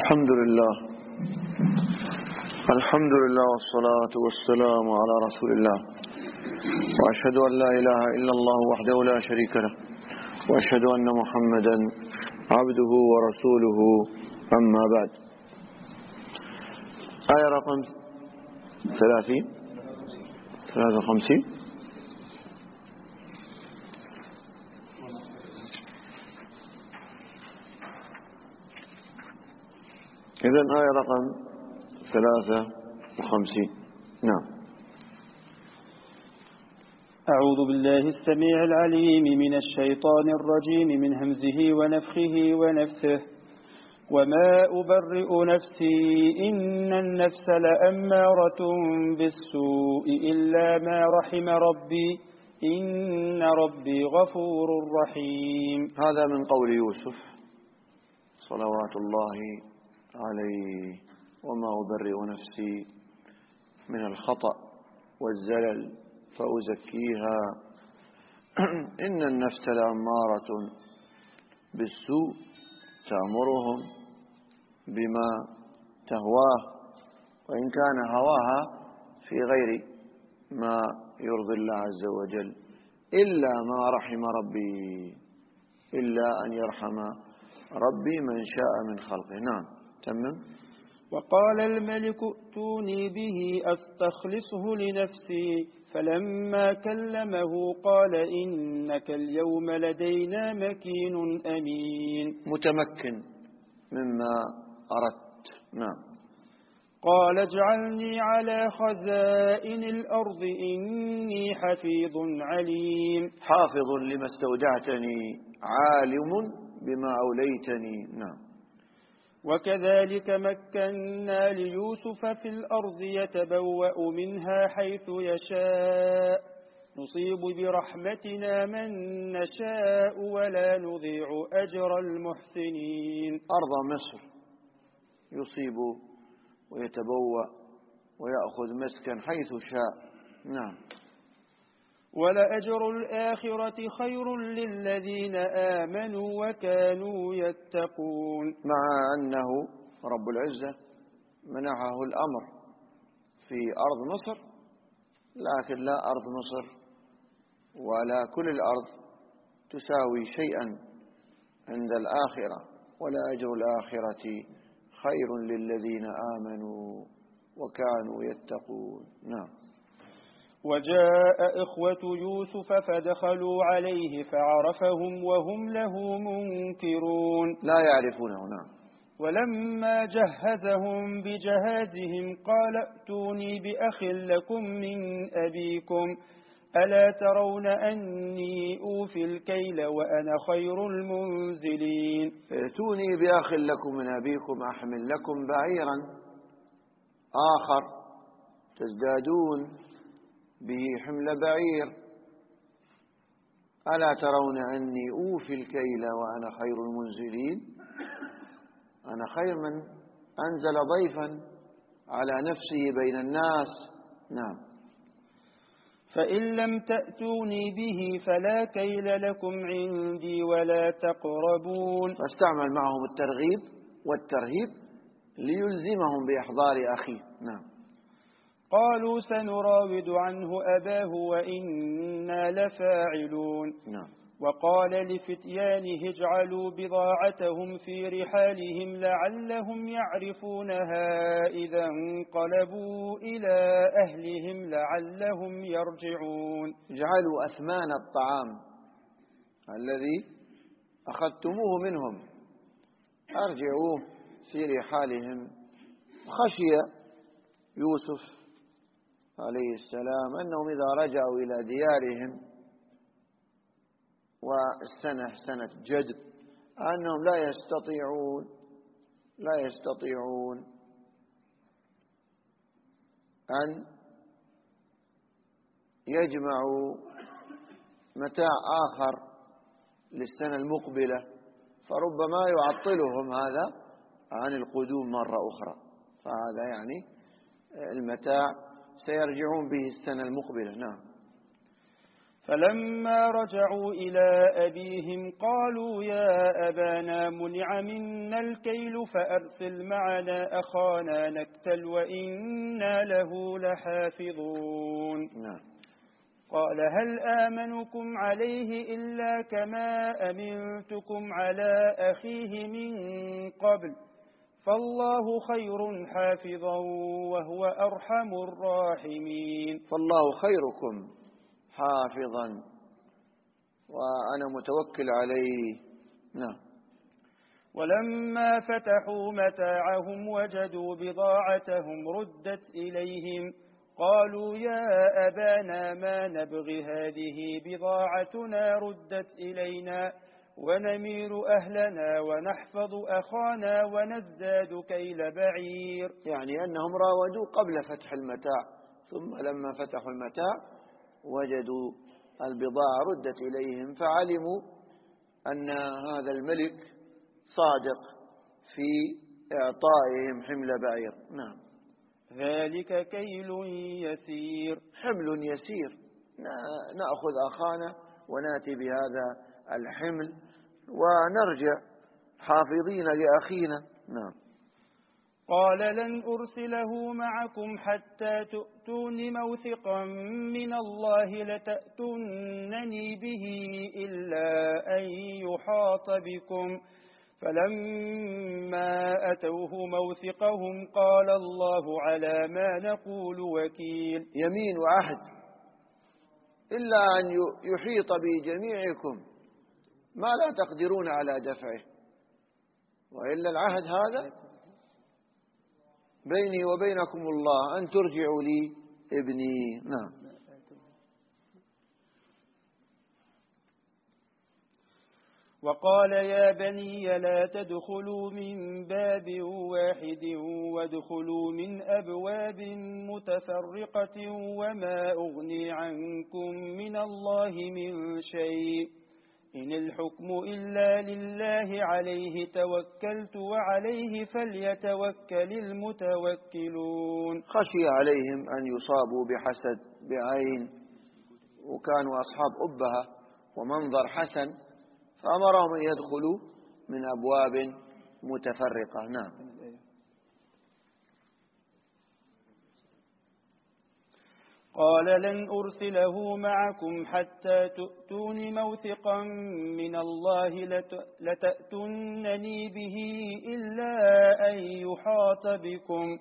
الحمد لله والصلاة والسلام على رسول الله، وأشهد أن لا إله إلا الله وحده لا شريك له، وأشهد أن محمدا عبده ورسوله. أما بعد، آية رقم 53. إذن آية رقم 53. نعم. أعوذ بالله السميع العليم من الشيطان الرجيم من همزه ونفخه ونفثه. وما أبرئ نفسي إن النفس لأمارة بالسوء إلا ما رحم ربي إن ربي غفور رحيم. هذا من قول يوسف صلوات الله عليه: وما أبرئ نفسي من الخطأ والزلل فأزكيها إن النفس لأمارة بالسوء تأمرهم بما تهواه، وإن كان هواها في غير ما يرضي الله عز وجل، إلا ما رحم ربي، إلا أن يرحم ربي من شاء من خلقه. نعم، تمام. وقال الملك ائتوني به أستخلصه لنفسي فلما كلمه قال إنك اليوم لدينا مكين أمين. متمكن مما أردت. نعم. قال اجعلني على خزائن الأرض إني حفيظ عليم. حافظ لما استودعتني، عالم بما أوليتني. نعم. وكذلك مكنا ليوسف في الأرض يتبوأ منها حيث يشاء نصيب برحمتنا من نشاء ولا نضيع أجر المحسنين. أرض مصر يصيب ويتبوأ ويأخذ مسكن حيث شاء. نعم. ولأجر الآخرة خير للذين آمنوا وكانوا يتقون. مع أنه رب العزة منحه الأمر في أرض مصر، لكن لا أرض مصر ولا كل الأرض تساوي شيئا عند الآخرة، ولا أجر الآخرة خير للذين آمنوا وكانوا يتقون. نعم. وجاء إخوة يوسف فدخلوا عليه فعرفهم وهم له منكرون. لا يعرفونه. نعم. ولما جهزهم بجهازهم قال ائتوني بأخ لكم من أبيكم ألا ترون أني أوفي الكيل وأنا خير المنزلين. ائتوني بأخ لكم من أبيكم أحمل لكم بعيرا آخر تزدادون به حمل بعير، ألا ترون أني أوفي الكيل وأنا خير المنزلين. أنا خير من أنزل ضيفا على نفسه بين الناس. نعم. فإن لم تأتوني به فلا كيل لكم عندي ولا تقربون. فاستعمل معهم الترغيب والترهيب ليلزمهم بإحضار أخيه. نعم. قالوا سنراود عنه أباه وإنا لفاعلون. نعم. وقال لفتيانه اجعلوا بضاعتهم في رحالهم لعلهم يعرفونها إذا انقلبوا إلى أهلهم لعلهم يرجعون. اجعلوا أثمان الطعام الذي أخذتموه منهم أرجعوه في رحالهم. خشي يوسف عليه السلام أنهم إذا رجعوا إلى ديارهم والسنة سنة جدب أنهم لا يستطيعون أن يجمعوا متاع آخر للسنة المقبلة، فربما يعطلهم هذا عن القدوم مرة أخرى، فهذا يعني المتاع سيرجعون به السنة المقبلة. نعم. فلما رجعوا إلى أبيهم قالوا يا أبانا منع منا الكيل فأرسل معنا أخانا نكتل وإنا له لحافظون. قال هل آمنكم عليه إلا كما أمنتكم على أخيه من قبل فالله خير حافظا وهو أرحم الراحمين. فالله خيركم حافظا وأنا متوكل عليه. ولما فتحوا متاعهم وجدوا بضاعتهم ردت إليهم قالوا يا أبانا ما نبغي هذه بضاعتنا ردت إلينا ونمير أهلنا ونحفظ أخانا ونزداد كيل بعير. يعني أنهم راودوا قبل فتح المتاع، ثم لما فتحوا المتاع وجدوا البضاعة ردت إليهم فعلموا أن هذا الملك صادق في إعطائهم حمل بعير. ذلك كيل يسير. حمل يسير، نأخذ أخانا ونأتي بهذا الحمل ونرجع حافظين لأخينا. قال لن أرسله معكم حتى تؤتون موثقا من الله لتأتونني به إلا أن يحاط بكم. فلما أتوه موثقهم قال الله على ما نقول وكيل. يمين وعهد إلا أن يحيط بجميعكم ما لا تقدرون على دفعه، وإلا العهد هذا بيني وبينكم الله أن ترجعوا لي ابني. وقال يا بني لا تدخلوا من باب واحد وادخلوا من أبواب متفرقة وما أغني عنكم من الله من شيء إن الحكم إلا لله عليه توكلت وعليه فليتوكل المتوكلون. خشي عليهم أن يصابوا بحسد بعين، وكانوا أصحاب أبهة ومنظر حسن، فأمرهم أن يدخلوا من أبواب متفرقة. قال لن أرسله معكم حتى تؤتون موثقا من الله لتأتونني به إلا أن يحاط بكم.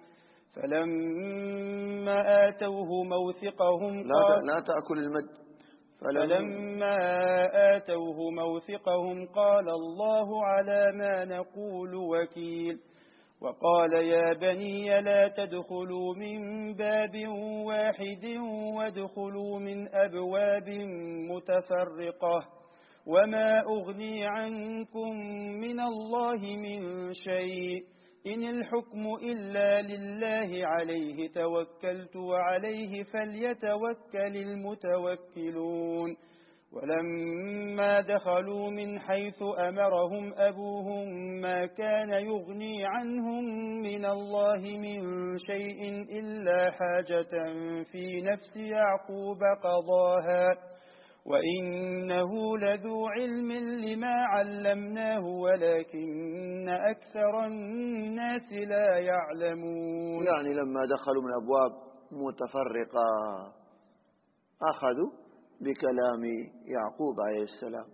فلما آتوه موثقهم لا تأكل المد. فلما آتوه موثقهم قال الله على ما نقول وكيل. وقال يا بني لا تدخلوا من باب واحد وادخلوا من أبواب متفرقة وما أغني عنكم من الله من شيء إن الحكم إلا لله عليه توكلت وعليه فليتوكل المتوكلون. ولما دخلوا من حيث أمرهم أبوهم ما كان يغني عنهم من الله من شيء إلا حاجة في نفس يعقوب قضاها وإنه لذو علم لما علمناه ولكن أكثر الناس لا يعلمون. يعني لما دخلوا من أبواب متفرقة أخذوا بكلام يعقوب عليه السلام.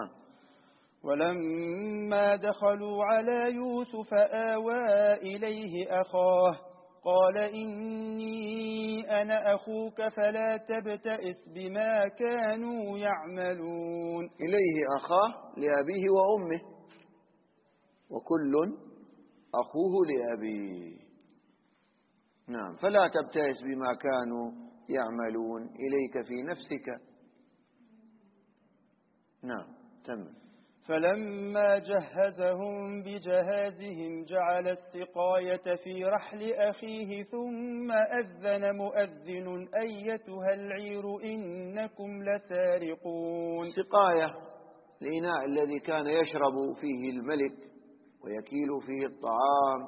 ولما دخلوا على يوسف آوى إليه أخاه قال إني أنا أخوك فلا تبتئس بما كانوا يعملون. إليه أخاه لأبيه وأمه، وكل أخوه لأبيه. فلا تبتئس بما كانوا يعملون إليك في نفسك. تم. فلما جهزهم بجهازهم جعل السقاية في رحل أخيه ثم أذن مؤذن أيتها العير إنكم لسارقون. سقاية الإناء الذي كان يشرب فيه الملك ويكيل فيه الطعام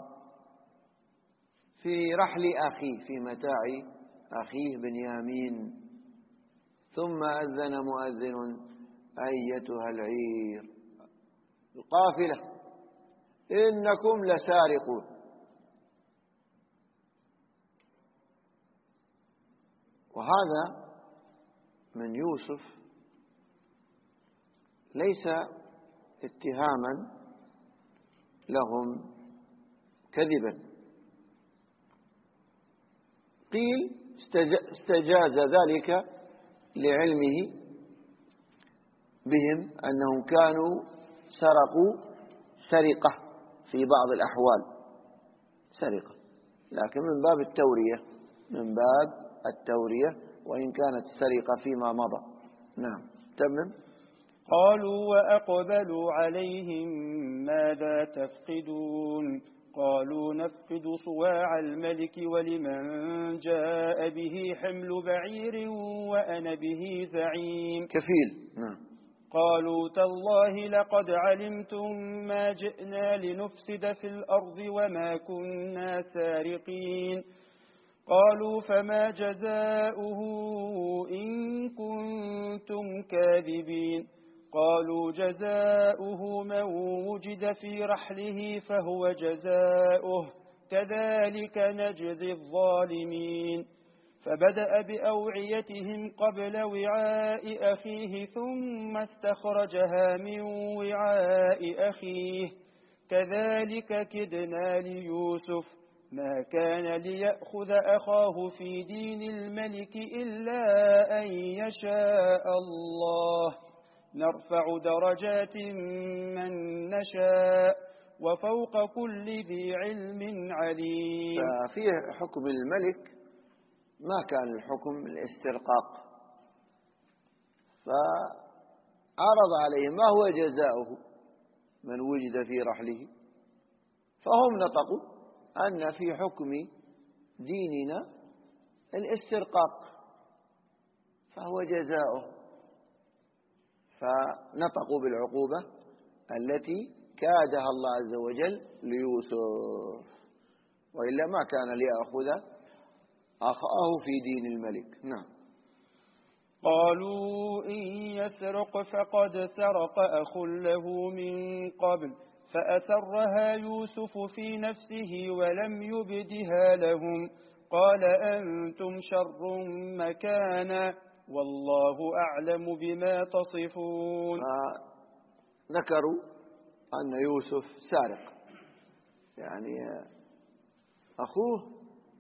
في رحل أخيه، في متاع أخيه بنيامين. ثم أذن مؤذن أيتها العير القافلة إنكم لسارقون. وهذا من يوسف ليس اتهاما لهم كذبا، قيل استجاز ذلك لعلمه بهم أنهم كانوا سرقوا سرقة في بعض الأحوال سرقة، لكن من باب التورية وإن كانت السرقة فيما مضى. نعم تمام. قالوا وأقبلوا عليهم ماذا تفقدون قالوا نفقد صواع الملك ولمن جاء به حمل بعير وأنا به زعيم. كفيل. نعم. قالوا تالله لقد علمتم ما جئنا لنفسد في الأرض وما كنا سارقين. قالوا فما جزاؤه إن كنتم كاذبين. قالوا جزاؤه من وجد في رحله فهو جزاؤه كذلك نجزي الظالمين. فبدأ بأوعيتهم قبل وعاء أخيه ثم استخرجها من وعاء أخيه كذلك كدنا ليوسف ما كان ليأخذ أخاه في دين الملك إلا أن يشاء الله نرفع درجات من نشاء وفوق كل ذي علم عليم. ففيه حكم الملك ما كان الحكم الاسترقاق، فعرض عليه ما هو جزاؤه من وجد في رحله، فهم نطقوا أن في حكم ديننا الاسترقاق فهو جزاؤه، فنطقوا بالعقوبة التي كادها الله عز وجل ليوسف، وإلا ما كان ليأخذ أخاه في دين الملك. نعم. قالوا إن يسرق فقد سرق أخ له من قبل فأسرها يوسف في نفسه ولم يبدها لهم قال أنتم شر مكانا والله أعلم بما تصفون. ذكروا أن يوسف سارق، يعني أخوه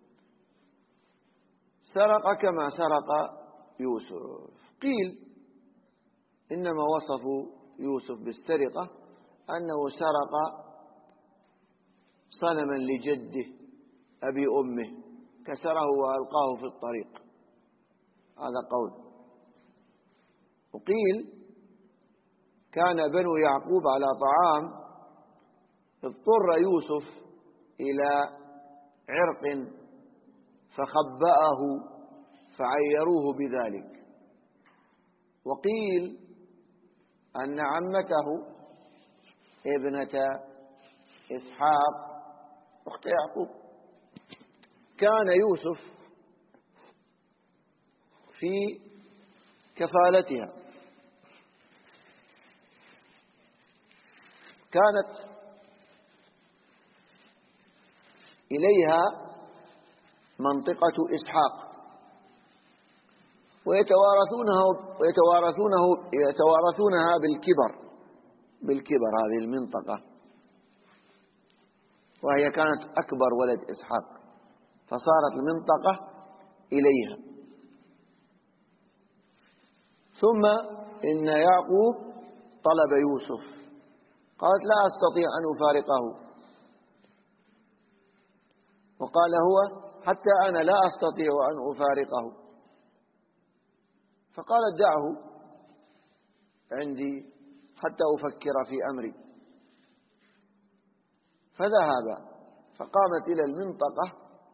سرق كما سرق يوسف. قيل إنما وصفوا يوسف بالسرقة أنه سرق صنما لجده أبي أمه كسره وألقاه في الطريق، هذا قول. وقيل كان بنو يعقوب على طعام اضطر يوسف إلى عرق فخبأه فعيروه بذلك. وقيل أن عمته ابنة إسحاق أخت يعقوب كان يوسف في كفالتها، كانت إليها منطقة إسحاق ويتوارثونها بالكبر هذه المنطقة، وهي كانت أكبر ولد إسحاق فصارت المنطقة إليها. ثم إن يعقوب طلب يوسف، قالت لا أستطيع أن أفارقه، وقال هو حتى أنا لا أستطيع أن أفارقه، فقالت دعه عندي حتى أفكر في أمري. فذهب فقامت إلى المنطقة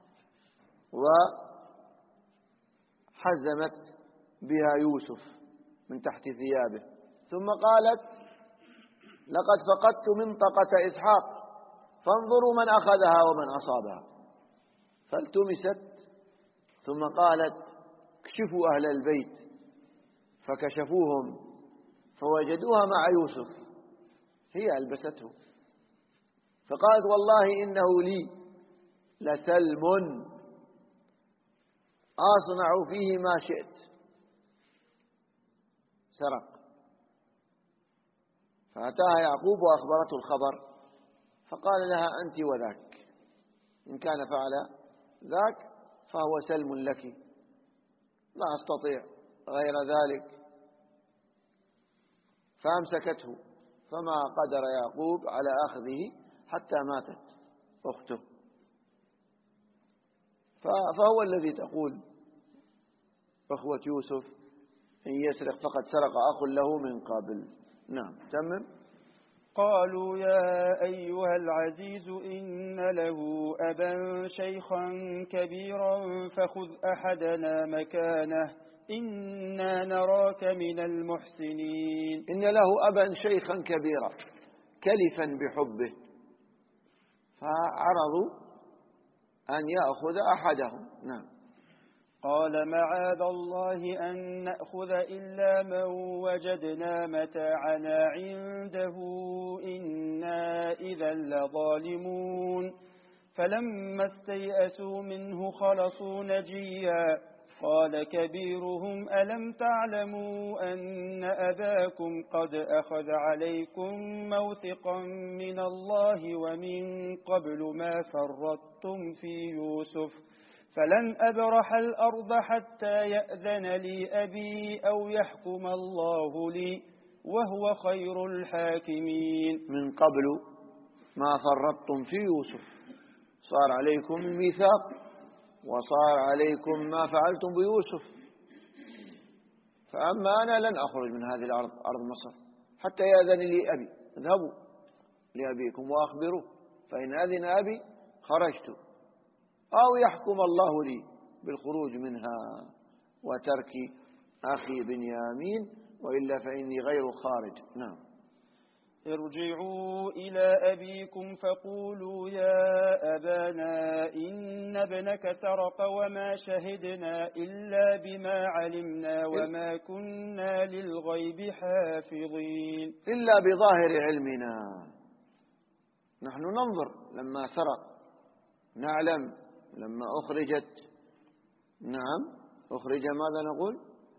وحزمت بها يوسف من تحت ثيابه، ثم قالت لقد فقدت منطقة إسحاق فانظروا من أخذها ومن أصابها. فالتمست ثم قالت اكشفوا أهل البيت فكشفوهم فوجدوها مع يوسف، هي ألبسته، فقالت والله إنه لي لسلم أصنع فيه ما شئت. سرق. فأتاها يعقوب وأخبرته الخبر، فقال لها أنت وذاك، إن كان فعل ذاك فهو سلم لك، لا أستطيع غير ذلك. فأمسكته، فما قدر يعقوب على أخذه حتى ماتت أخته. فهو الذي تقول أخوة يوسف إن يسرق فقد سرق أخ له من قبل. نعم تمم. قالوا يا أيها العزيز إن له أبا شيخا كبيرا فخذ أحدنا مكانه إنا نراك من المحسنين. إن له أبا شيخا كبيرا، كلفا بحبه، فعرضوا أن يأخذ أحدهم. نعم. قال معاذ الله أن نأخذ إلا من وجدنا متاعنا عنده إنا إذا لظالمون. فلما استيئسوا منه خلصوا نجيا. قال كبيرهم ألم تعلموا أن أباكم قد أخذ عليكم موثقا من الله ومن قبل ما فرطتم في يوسف فلن أبرح الأرض حتى يأذن لي أبي أو يحكم الله لي وهو خير الحاكمين. من قبل ما فرطتم في يوسف، صار عليكم الميثاق وصار عليكم ما فعلتم بيوسف. فأما أنا لن أخرج من هذه الأرض، أرض مصر، حتى يأذن لي أبي. اذهبوا لأبيكم وأخبروه، فإن أذن أبي خرجت، أو يحكم الله لي بالخروج منها وترك أخي بنيامين، وإلا فإني غير خارج. نعم. ارجعوا إلى أبيكم فقولوا يا أبانا إن ابنك سرق وما شهدنا إلا بما علمنا وما كنا للغيب حافظين. إلا بظاهر علمنا، نحن ننظر لما سرق، نعلم لما أخرجت. نعم. أخرج ماذا نقول؟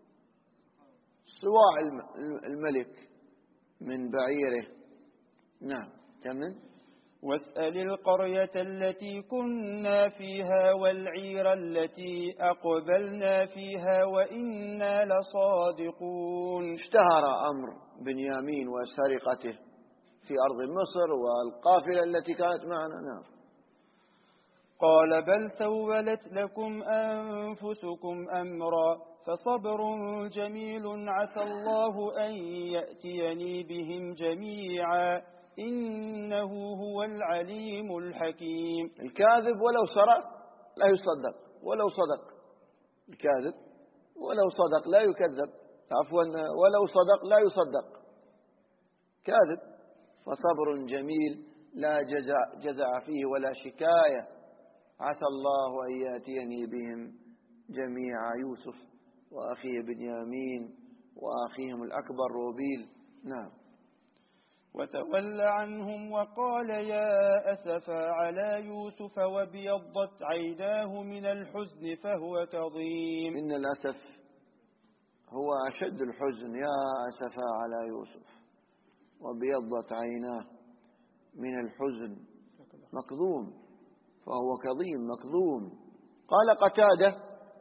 صواع الملك من بعيره. نعم كمل. واسأل القرية التي كنا فيها والعير التي أقبلنا فيها وإنا لصادقون. اشتهر أمر بنيامين وسرقته في أرض مصر والقافلة التي كانت معنا. نعم. قال بل سولت لكم أنفسكم أمرا فصبر جميل عسى الله أن يأتيني بهم جميعا إنه هو العليم الحكيم. الكاذب ولو سرق لا يصدق، ولو صدق الكاذب ولو صدق لا يكذب، عفوا ولو صدق لا يصدق. كاذب. فصبر جميل لا جزع فيه ولا شكاية. عسى الله أن يأتيني بهم جميعا، يوسف وأخيه بنيامين وأخيهم الأكبر روبيل. نعم. وتولى عنهم وقال يا أسفا على يوسف وابيضت عيناه من الحزن فهو كظيم. إن الأسف هو أشد الحزن. يا أسفا على يوسف وابيضت عيناه من الحزن، مكظوم، فهو كظيم مكظوم. قال قتادة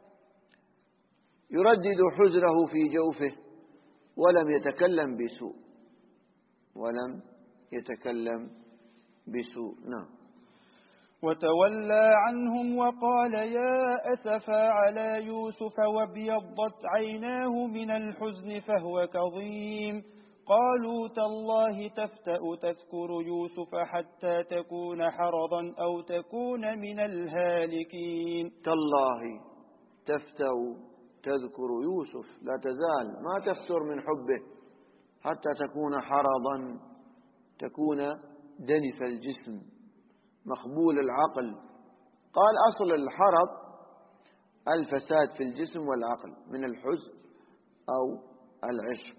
يردد حزنه في جوفه ولم يتكلم بسوء، ولم يتكلم بسوء. نعم. وتولى عنهم وقال يا أسفا على يوسف وابيضت عيناه من الحزن فهو كظيم. قالوا تالله تفتأ تذكر يوسف حتى تكون حرضا أو تكون من الهالكين. تالله تفتأ تذكر يوسف، لا تزال ما تفتر من حبه حتى تكون حرضا، تكون دنف الجسم مخبول العقل. قال أصل الحرض الفساد في الجسم والعقل من الحزن أو العشق.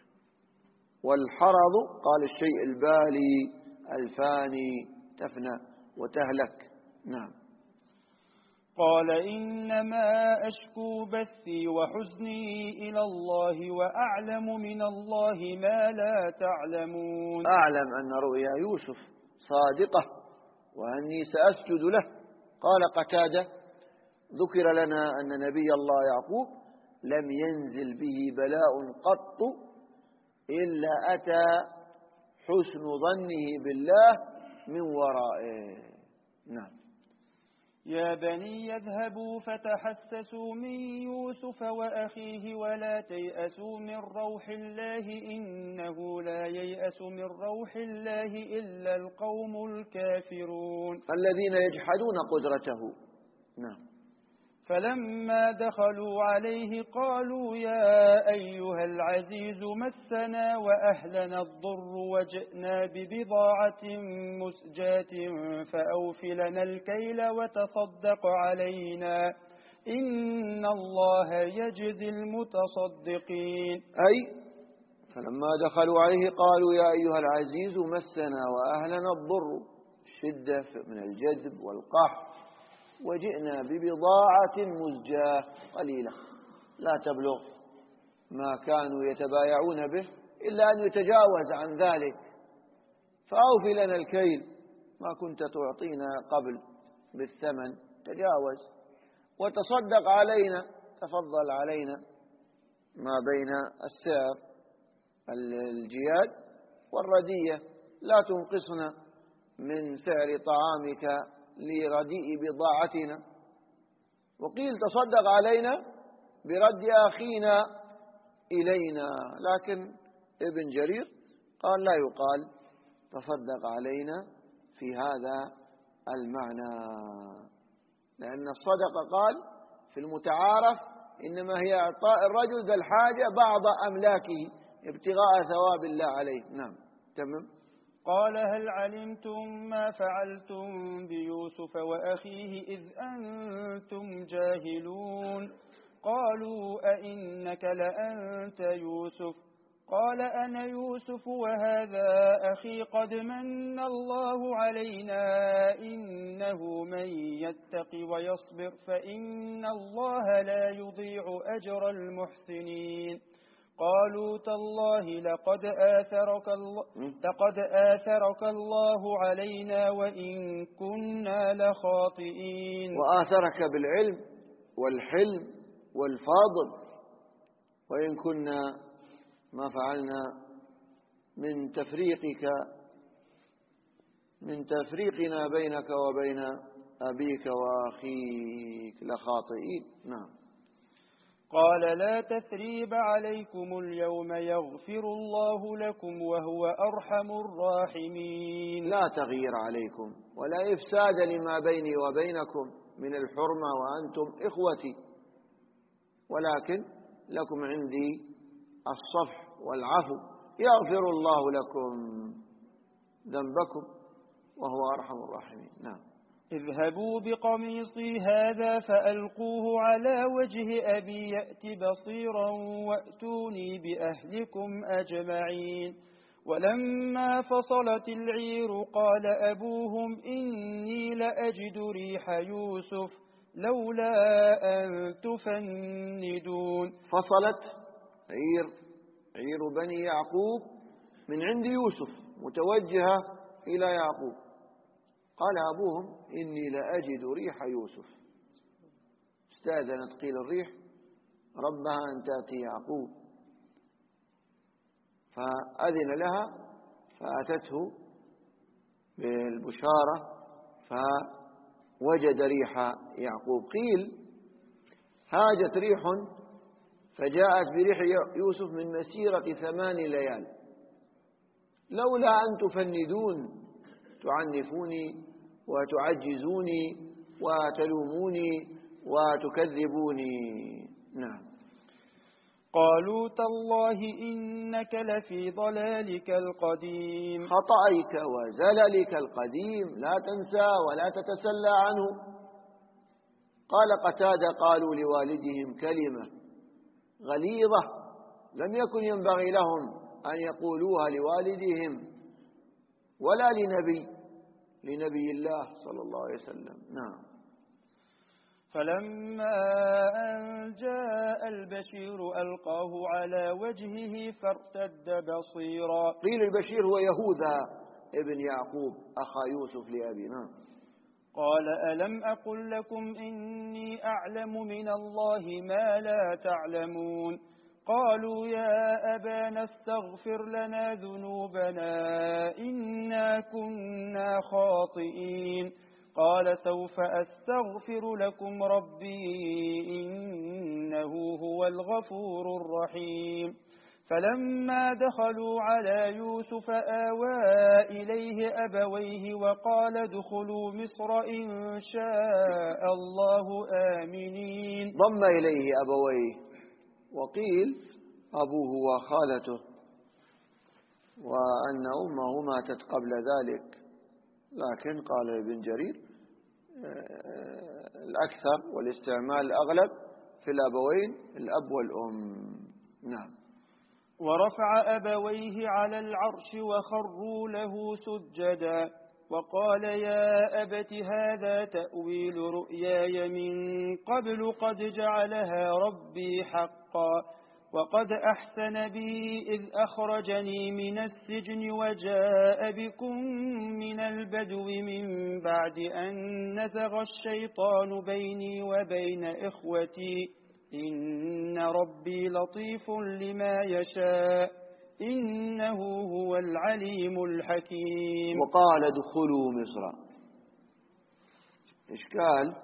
والحرض قال الشيء البالي الفاني تفنى وتهلك. نعم. قال إنما أشكو بثي وحزني إلى الله وأعلم من الله ما لا تعلمون. أعلم أن رؤيا يوسف صادقة وأني سأسجد له. قال قتادة ذكر لنا أن نبي الله يعقوب لم ينزل به بلاء قط إلا أتى حسن ظنه بالله من ورائه. نعم. يا بني يذهبوا فتحسسوا من يوسف وأخيه ولا تيأسوا من روح الله إنه لا ييأس من روح الله إلا القوم الكافرون. الذين يجحدون قدرته. نعم. فلما دخلوا عليه قالوا يا أيها العزيز مسنا وأهلنا الضر وجئنا ببضاعة مزجاة فأوف لنا الكيل وتصدق علينا إن الله يجزي المتصدقين. أي فلما دخلوا عليه قالوا يا أيها العزيز مسنا وأهلنا الضر، شدة من الجذب والقحط، وجئنا ببضاعة مزجاة قليلة لا تبلغ ما كانوا يتبايعون به إلا أن يتجاوز عن ذلك، فأوفي لنا الكيل، ما كنت تعطينا قبل بالثمن تجاوز، وتصدق علينا، تفضل علينا ما بين السعر الجياد والردية، لا تنقصنا من سعر طعامك لرديء بضاعتنا. وقيل تصدق علينا برد أخينا إلينا، لكن ابن جرير قال لا يقال تصدق علينا في هذا المعنى، لأن الصدقة قال في المتعارف إنما هي إعطاء الرجل ذا الحاجة بعض أملاكه ابتغاء ثواب الله عليه. نعم. تمام. قال هل علمتم ما فعلتم بيوسف وأخيه إذ أنتم جاهلون؟ قالوا أئنك لأنت يوسف؟ قال أنا يوسف وهذا أخي قد من الله علينا إنه من يتق ويصبر فإن الله لا يضيع أجر المحسنين. قالوا تالله لقد آثرك الله علينا وإن كنا لخاطئين. وآثرك بالعلم والحلم والفاضل، وإن كنا ما فعلنا من تفريقنا بينك وبين أبيك وأخيك لخاطئين. نعم. قال لا تثريب عليكم اليوم يغفر الله لكم وهو أرحم الراحمين. لا تغيير عليكم ولا إفساد لما بيني وبينكم من الحرمة وأنتم إخوتي، ولكن لكم عندي الصفح والعفو، يغفر الله لكم ذنبكم وهو أرحم الراحمين. نعم. اذهبوا بقميصي هذا فألقوه على وجه أبي يأت بصيرا وأتوني بأهلكم أجمعين. ولما فصلت العير قال أبوهم إني لأجد ريح يوسف لولا أن تفندون. فصلت عير بني يعقوب من عند يوسف متوجهة إلى يعقوب. قال أبوهم إني لأجد ريح يوسف. استأذنت قيل الريح ربها أن تأتي يعقوب، فأذن لها فأتته بالبشارة فوجد ريح يعقوب. قيل هاجت ريح فجاءت بريح يوسف من مسيرة 8 ليال، لولا أن تفندون، تعنفوني وتعجزوني وتلوموني وتكذبوني. نعم. قالوا تالله إنك لفي ضلالك القديم. خطأك وزللك القديم لا تنسى ولا تتسلى عنه. قال قتادة قالوا لوالدهم كلمة غليظة لم يكن ينبغي لهم أن يقولوها لوالدهم ولا لنبي الله صلى الله عليه وسلم. نعم. فلما أن جاء البشير ألقاه على وجهه فارتد بصيرا. قيل البشير هو يهوذا ابن يعقوب أخا يوسف لأبي. نعم. قال ألم أقل لكم إني أعلم من الله ما لا تعلمون. قالوا يا أبانا استغفر لنا ذنوبنا إنا كنا خاطئين. قال سوف أستغفر لكم ربي إنه هو الغفور الرحيم. فلما دخلوا على يوسف آوى إليه أبويه وقال ادخلوا مصر إن شاء الله آمنين. ضم إليه أبويه، وقيل أبوه وخالته، وأن أمه ماتت قبل ذلك، لكن قال ابن جرير الأكثر والاستعمال الأغلب في الأبوين الأب والأم. نعم. ورفع أبويه على العرش وخروا له سجدا وقال يا أبت هذا تأويل رؤياي من قبل قد جعلها ربي حقا وقد أحسن بي إذ أخرجني من السجن وجاء بكم من البدو من بعد أن نزغ الشيطان بيني وبين إخوتي إن ربي لطيف لما يشاء إنه هو العليم الحكيم. وقال ادخلوا مصر. إشكال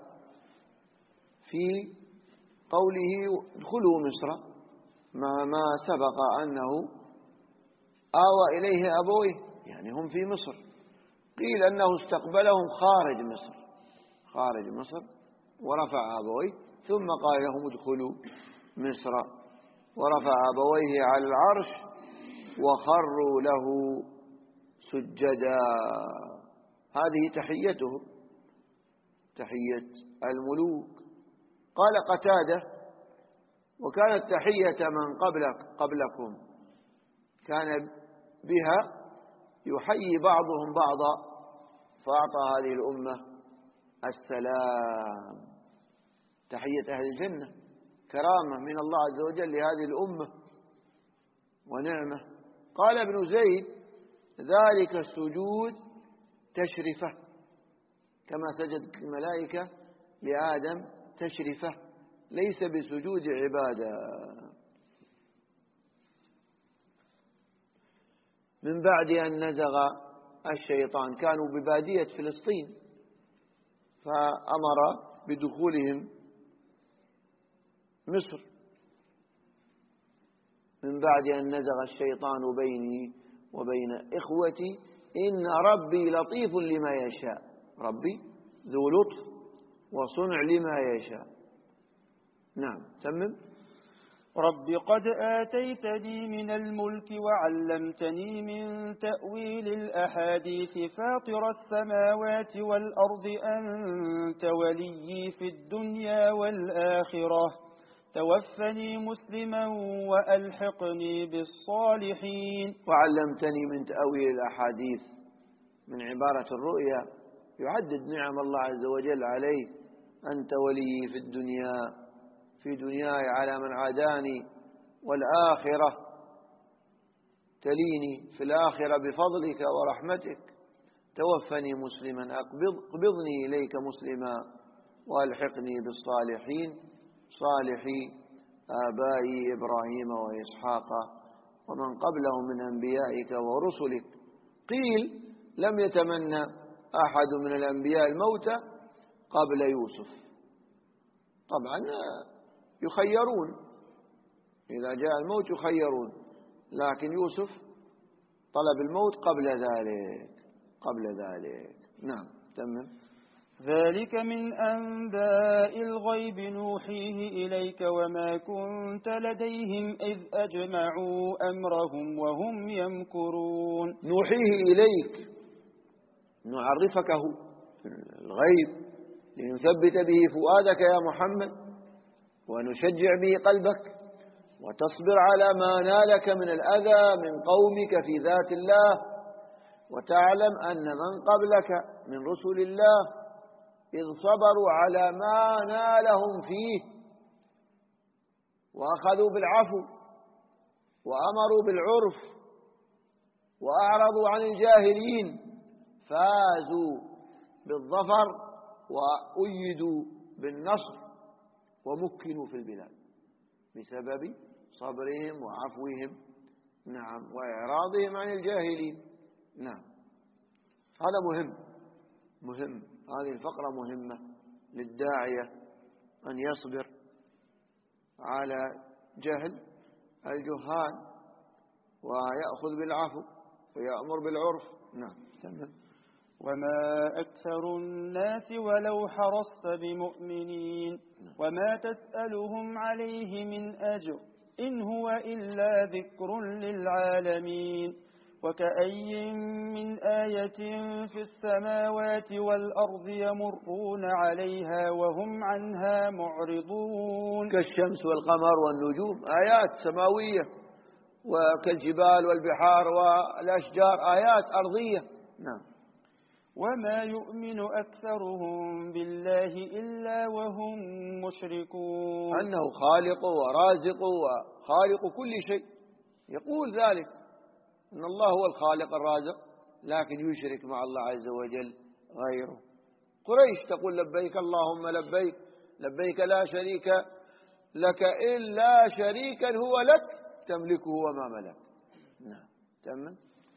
في قوله ادخلوا مصر مع ما سبق أنه آوى إليه أبويه، يعني هم في مصر. قيل أنه استقبلهم خارج مصر ورفع أبويه ثم قال لهم ادخلوا مصر، ورفع أبويه على العرش وخروا له سجدا. هذه تحيته، تحية الملوك. قال قتادة وكانت تحية من قبلكم كان بها يحيي بعضهم بعضا، فأعطى هذه الأمة السلام، تحية أهل الجنة، كرامة من الله عز وجل لهذه الأمة ونعمة. قال ابن زيد ذلك السجود تشرفه، كما سجد الملائكة لآدم تشرفه، ليس بسجود عبادة. من بعد أن نزغ الشيطان، كانوا ببادية فلسطين فأمر بدخولهم مصر. من بعد أن نزغ الشيطان بيني وبين إخوتي إن ربي لطيف لما يشاء. ربي ذو لطف وصنع لما يشاء. نعم. تمم. رب قد آتيتني من الملك وعلمتني من تأويل الأحاديث فاطر السماوات والأرض أنت وليي في الدنيا والآخرة توفني مسلما وألحقني بالصالحين. وعلمتني من تأويل الأحاديث من عبارة الرؤيا، يعدد نعم الله عز وجل عليه. أنت وليي في الدنيا، في دنياي على من عاداني، والآخرة تليني في الآخرة بفضلك ورحمتك. توفني مسلما، اقبضني إليك مسلما وألحقني بالصالحين، صالحي آبائي إبراهيم وإسحاق ومن قبلهم من أنبيائك ورسلك. قيل لم يتمنى أحد من الأنبياء الموت قبل يوسف. طبعا يخيرون، إذا جاء الموت يخيرون، لكن يوسف طلب الموت قبل ذلك. نعم. تمام. ذلك من أنباء الغيب نوحيه إليك وما كنت لديهم إذ أجمعوا أمرهم وهم يمكرون. نوحيه إليك، نعرفك الغيب لنثبت به فؤادك يا محمد ونشجع به قلبك وتصبر على ما نالك من الأذى من قومك في ذات الله، وتعلم أن من قبلك من رسل الله إذ صبروا على ما نالهم فيه وأخذوا بالعفو وأمروا بالعرف وأعرضوا عن الجاهلين فازوا بالظفر وأيدوا بالنصر ومكنوا في البلاد بسبب صبرهم وعفوهم، نعم، وإعراضهم عن الجاهلين. نعم، هذا مهم، هذه الفقرة مهمة للداعية أن يصبر على جهل الجهال ويأخذ بالعفو ويأمر بالعرف. نعم، تمام. وما أكثر الناس ولو حرصت بمؤمنين وما تسألهم عليه من أجر إن هو إلا ذكر للعالمين. وكأي من آية في السماوات والأرض يمرون عليها وهم عنها معرضون. كالشمس والقمر والنجوم آيات سماوية، وكالجبال والبحار والأشجار آيات أرضية. نعم. وما يؤمن أكثرهم بالله إلا وهم مشركون. أنه خالق ورازق وخالق كل شيء، يقول ذلك أن الله هو الخالق الرازق، لكن يشرك مع الله عز وجل غيره. قريش تقول لبيك اللهم لبيك، لبيك لا شريك لك إلا شريكا هو لك تملكه وما ملك. نعم، تمام.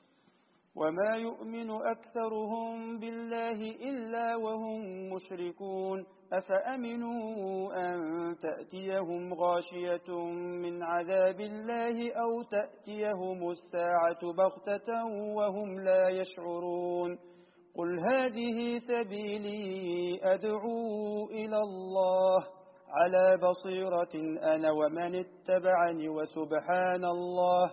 وما يؤمن أكثرهم بالله إلا وهم مشركون. أفأمنوا أن تأتيهم غاشية من عذاب الله أو تأتيهم الساعة بغتة وهم لا يشعرون. قل هذه سبيلي أدعو إلى الله على بصيرة أنا ومن اتبعني وسبحان الله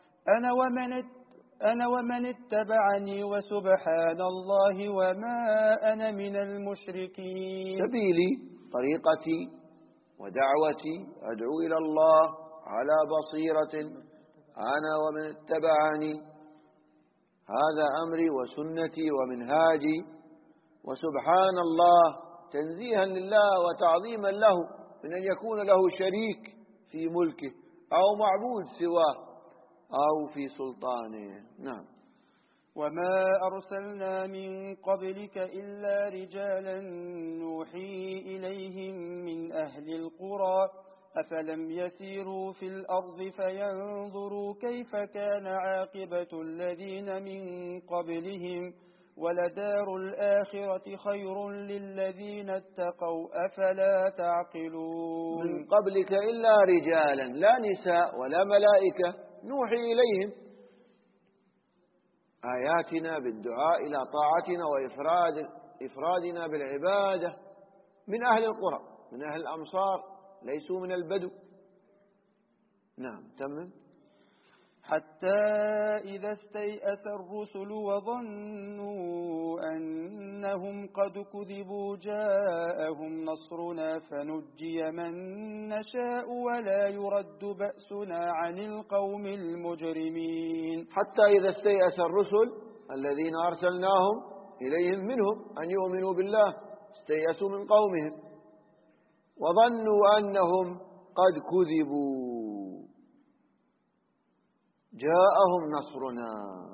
أنا ومن اتبعني وسبحان الله وما أنا من المشركين. سبيلي طريقتي ودعوتي أدعو إلى الله على بصيرة أنا ومن اتبعني، هذا أمري وسنتي ومنهاجي، وسبحان الله تنزيها لله وتعظيما له من أن يكون له شريك في ملكه أو معبود سواه أو في سلطانه. نعم. وما أرسلنا من قبلك إلا رجالا نوحي إليهم من أهل القرى أفلم يسيروا في الأرض فينظروا كيف كان عاقبة الذين من قبلهم ولدار الآخرة خير للذين اتقوا أفلا تعقلون. من قبلك إلا رجالا، لا نساء ولا ملائكة، نوحي إليهم آياتنا بالدعاء إلى طاعتنا وإفرادنا بالعبادة من أهل القرى، من أهل الأمصار، ليسوا من البدو. نعم، تمام. حتى إذا استيأس الرسل وظنوا أنهم قد كذبوا جاءهم نصرنا فنجي من نشاء ولا يرد بأسنا عن القوم المجرمين. حتى إذا استيأس الرسل الذين أرسلناهم إليهم منهم أن يؤمنوا بالله، استيأسوا من قومهم وظنوا أنهم قد كذبوا جاءهم نصرنا،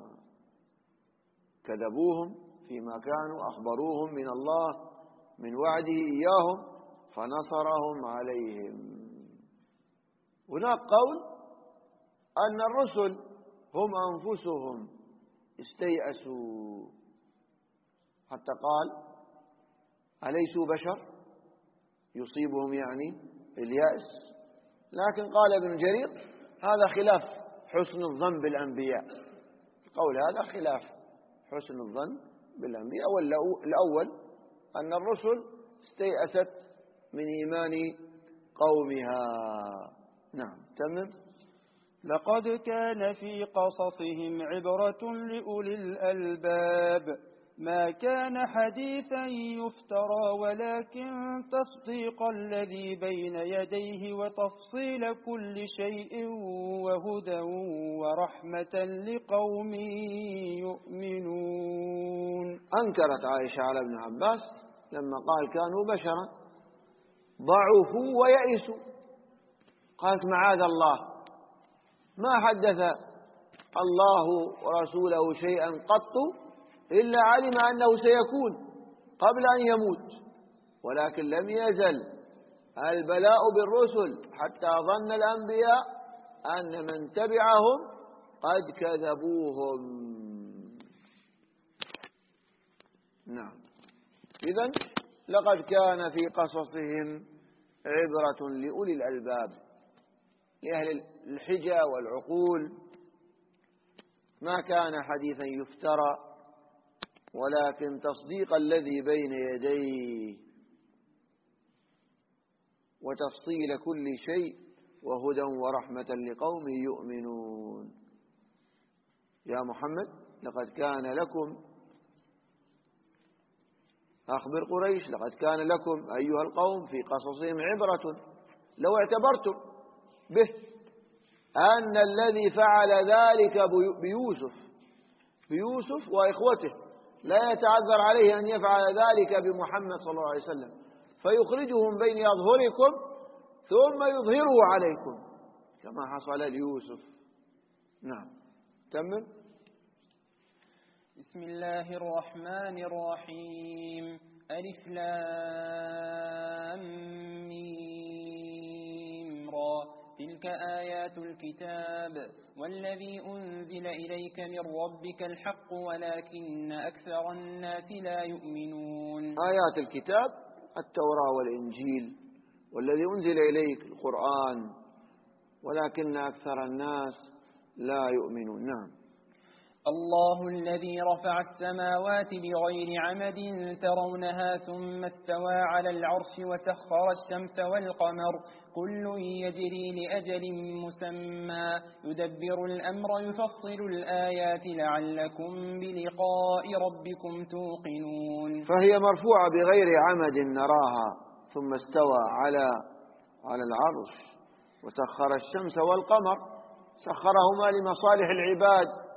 كذبوهم فيما كانوا أخبروهم من الله من وعده إياهم فنصرهم عليهم. هناك قول أن الرسل هم أنفسهم استيأسوا، حتى قال أليسوا بشر يصيبهم يعني اليأس، لكن قال ابن جرير هذا خلاف حسن الظن بالأنبياء، القول هذا خلاف حسن الظن بالأنبياء، والأول أن الرسل استيأست من إيمان قومها. نعم، تمام. لقد كان في قصصهم عبرة لأولي الألباب ما كان حديثا يفترى ولكن تصديق الذي بين يديه وتفصيل كل شيء وهدى ورحمة لقوم يؤمنون. أنكرت عائشة على ابن عباس لما قال كانوا بشرا ضعفوا ويئسوا، قالت معاذ الله، ما حدث الله ورسوله شيئا قط إلا علم أنه سيكون قبل أن يموت، ولكن لم يزل البلاء بالرسل حتى ظن الأنبياء أن من تبعهم قد كذبوهم. نعم، إذن لقد كان في قصصهم عبرة لأولي الألباب، لأهل الحجة والعقول. ما كان حديثا يفترى ولكن تصديق الذي بين يديه وتفصيل كل شيء وهدى ورحمة لقوم يؤمنون. يا محمد لقد كان لكم، أخبر قريش، لقد كان لكم أيها القوم في قصصهم عبرة لو اعتبرتم به أن الذي فعل ذلك بيوسف وإخوته لا يتعذر عليه أن يفعل ذلك بمحمد صلى الله عليه وسلم، فيخرجهم بين أظهركم ثم يظهره عليكم كما حصل ليوسف. نعم، كمل. بسم الله الرحمن الرحيم. ألف لام ميم را. تلك آيات الكتاب والذي أنزل إليك من ربك الحق ولكن أكثر الناس لا يؤمنون. آيات الكتاب التوراة والإنجيل، والذي أنزل إليك القرآن، ولكن أكثر الناس لا يؤمنون. نعم. الله الذي رفع السماوات بغير عمد ترونها ثم استوى على العرش وسخر الشمس والقمر كل يجري لأجل مسمى يدبر الأمر يفصل الآيات لعلكم بلقاء ربكم توقنون. فهي مرفوعة بغير عمد نراها، ثم استوى على العرش وسخر الشمس والقمر، سخرهما لمصالح العباد،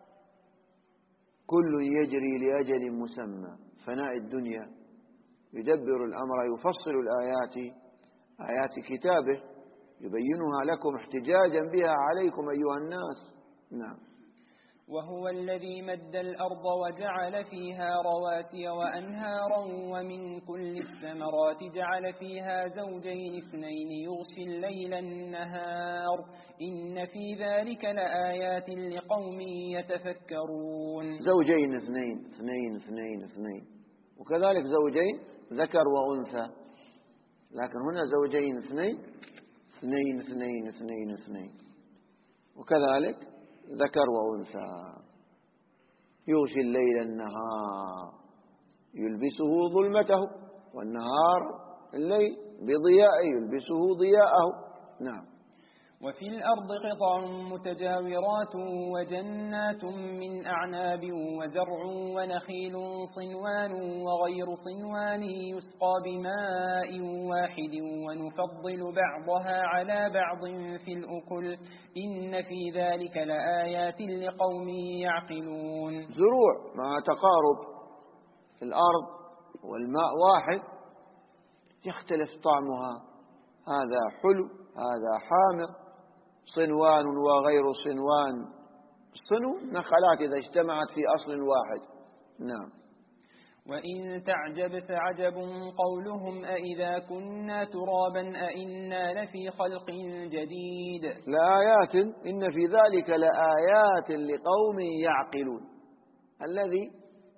كل يجري لأجل مسمى، فناء الدنيا، يدبر الأمر يفصل الآيات، آيات كتابه يبينها لكم احتجاجا بها عليكم أيها الناس. نعم. وهو الذي مد الأرض وجعل فيها رواسي وأنهارا ومن كل الثمرات جعل فيها زوجين اثنين يغشي الليل النهار إن في ذلك لآيات لقوم يتفكرون. زوجين اثنين اثنين اثنين اثنين، وكذلك زوجين ذكر وأنثى، لكن هنا زوجين اثنين اثنين اثنين اثنين اثنين، وكذلك ذكر وأنثى. يغشي الليل النهار يلبسه ظلمته، والنهار الليل بضيائه يلبسه ضياءه. نعم. وفي الأرض قطع متجاورات وجنات من أعناب وزرع ونخيل صنوان وغير صنوان يسقى بماء واحد ونفضل بعضها على بعض في الأكل إن في ذلك لآيات لقوم يعقلون. زروع مع تقارب في الأرض والماء واحد يختلف طعمها، هذا حلو هذا حامض، صنوان وغير صنوان. الصنو نخلات إذا اجتمعت في أصل واحد. نعم. وإن تعجب فعجب قولهم أإذا كنا ترابا أإنا لفي خلق جديد. لآيات، إن في ذلك لآيات لقوم يعقلون. الذي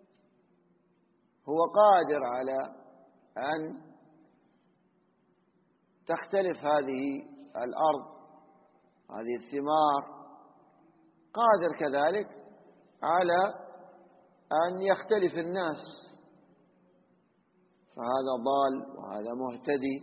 هو قادر على أن تختلف هذه الأرض، هذه الثمار، قادر كذلك على أن يختلف الناس، فهذا ضال وهذا مهتدي.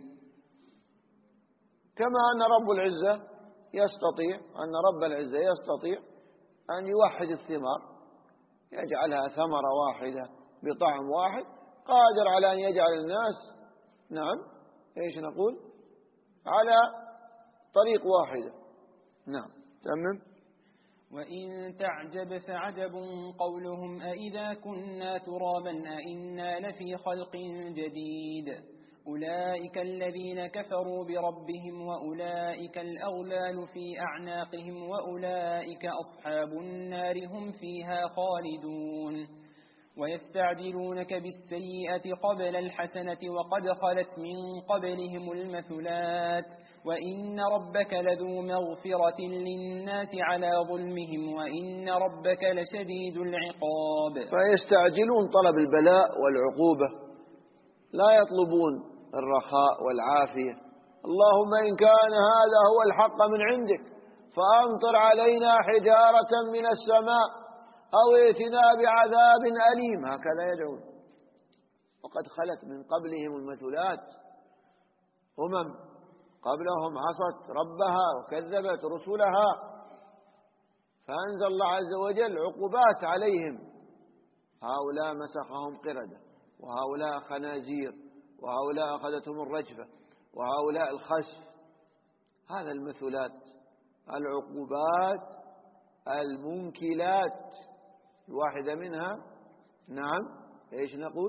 كما أن رب العزة يستطيع، أن رب العزة يستطيع أن يوحد الثمار، يجعلها ثمرة واحدة بطعم واحد قادر على أن يجعل الناس نعم إيش نقول على طريق واحدة. نعم تمام. وإن تعجب فعجب قولهم أإذا كنا ترابا أإنا لفي خلق جديد أولئك الذين كفروا بربهم وأولئك الأغلال في أعناقهم وأولئك أصحاب النار هم فيها خالدون ويستعجلونك بالسيئة قبل الحسنة وقد خلت من قبلهم المثلات وإن ربك لذو مغفرة للناس على ظلمهم وإن ربك لشديد العقاب. فيستعجلون طلب البلاء والعقوبة، لا يطلبون الرخاء والعافية. اللهم إن كان هذا هو الحق من عندك فأمطر علينا حجارة من السماء أو ائتنا بعذاب أليم، هكذا يدعون. وقد خلت من قبلهم المثلات، قبلهم عصت ربها وكذبت رسلها، فأنزل الله عز وجل عقوبات عليهم. هؤلاء مسخهم قردة، وهؤلاء خنازير، وهؤلاء أخذتهم الرجفة، وهؤلاء الخسف. هذا المثلات، العقوبات المنكلات، الواحدة منها نعم إيش نقول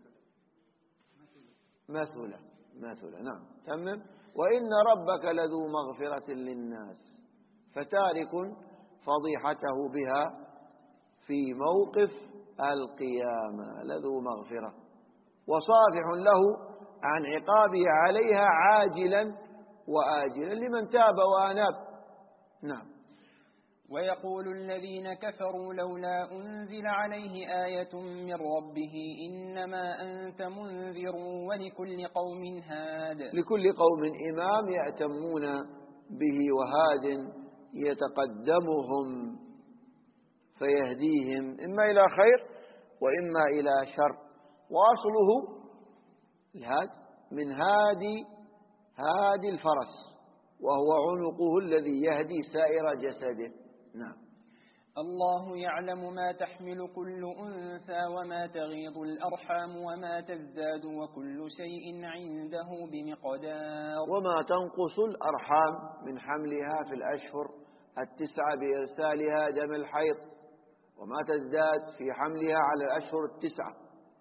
مثلة. نعم تمام. وإن ربك لذو مغفرة للناس، فتارك فضيحته بها في موقف القيامة، لذو مغفرة وصافح له عن عقابه عليها عاجلا وآجلا لمن تاب وأناب. نعم. ويقول الذين كفروا لولا أنزل عليه آية من ربه إنما أنت منذر ولكل قوم هاد. لكل قوم إمام يأتمون به وهاد يتقدمهم فيهديهم إما إلى خير وإما إلى شر. وأصله الهاد من هادي الفرس، وهو عنقه الذي يهدي سائر جسده. نعم. الله يعلم ما تحمل كل أنثى وما تغيض الأرحام وما تزداد وكل شيء عنده بمقدار. وما تنقص الأرحام من حملها في الأشهر 9 بإرسالها دم الحيض، وما تزداد في حملها على الأشهر 9،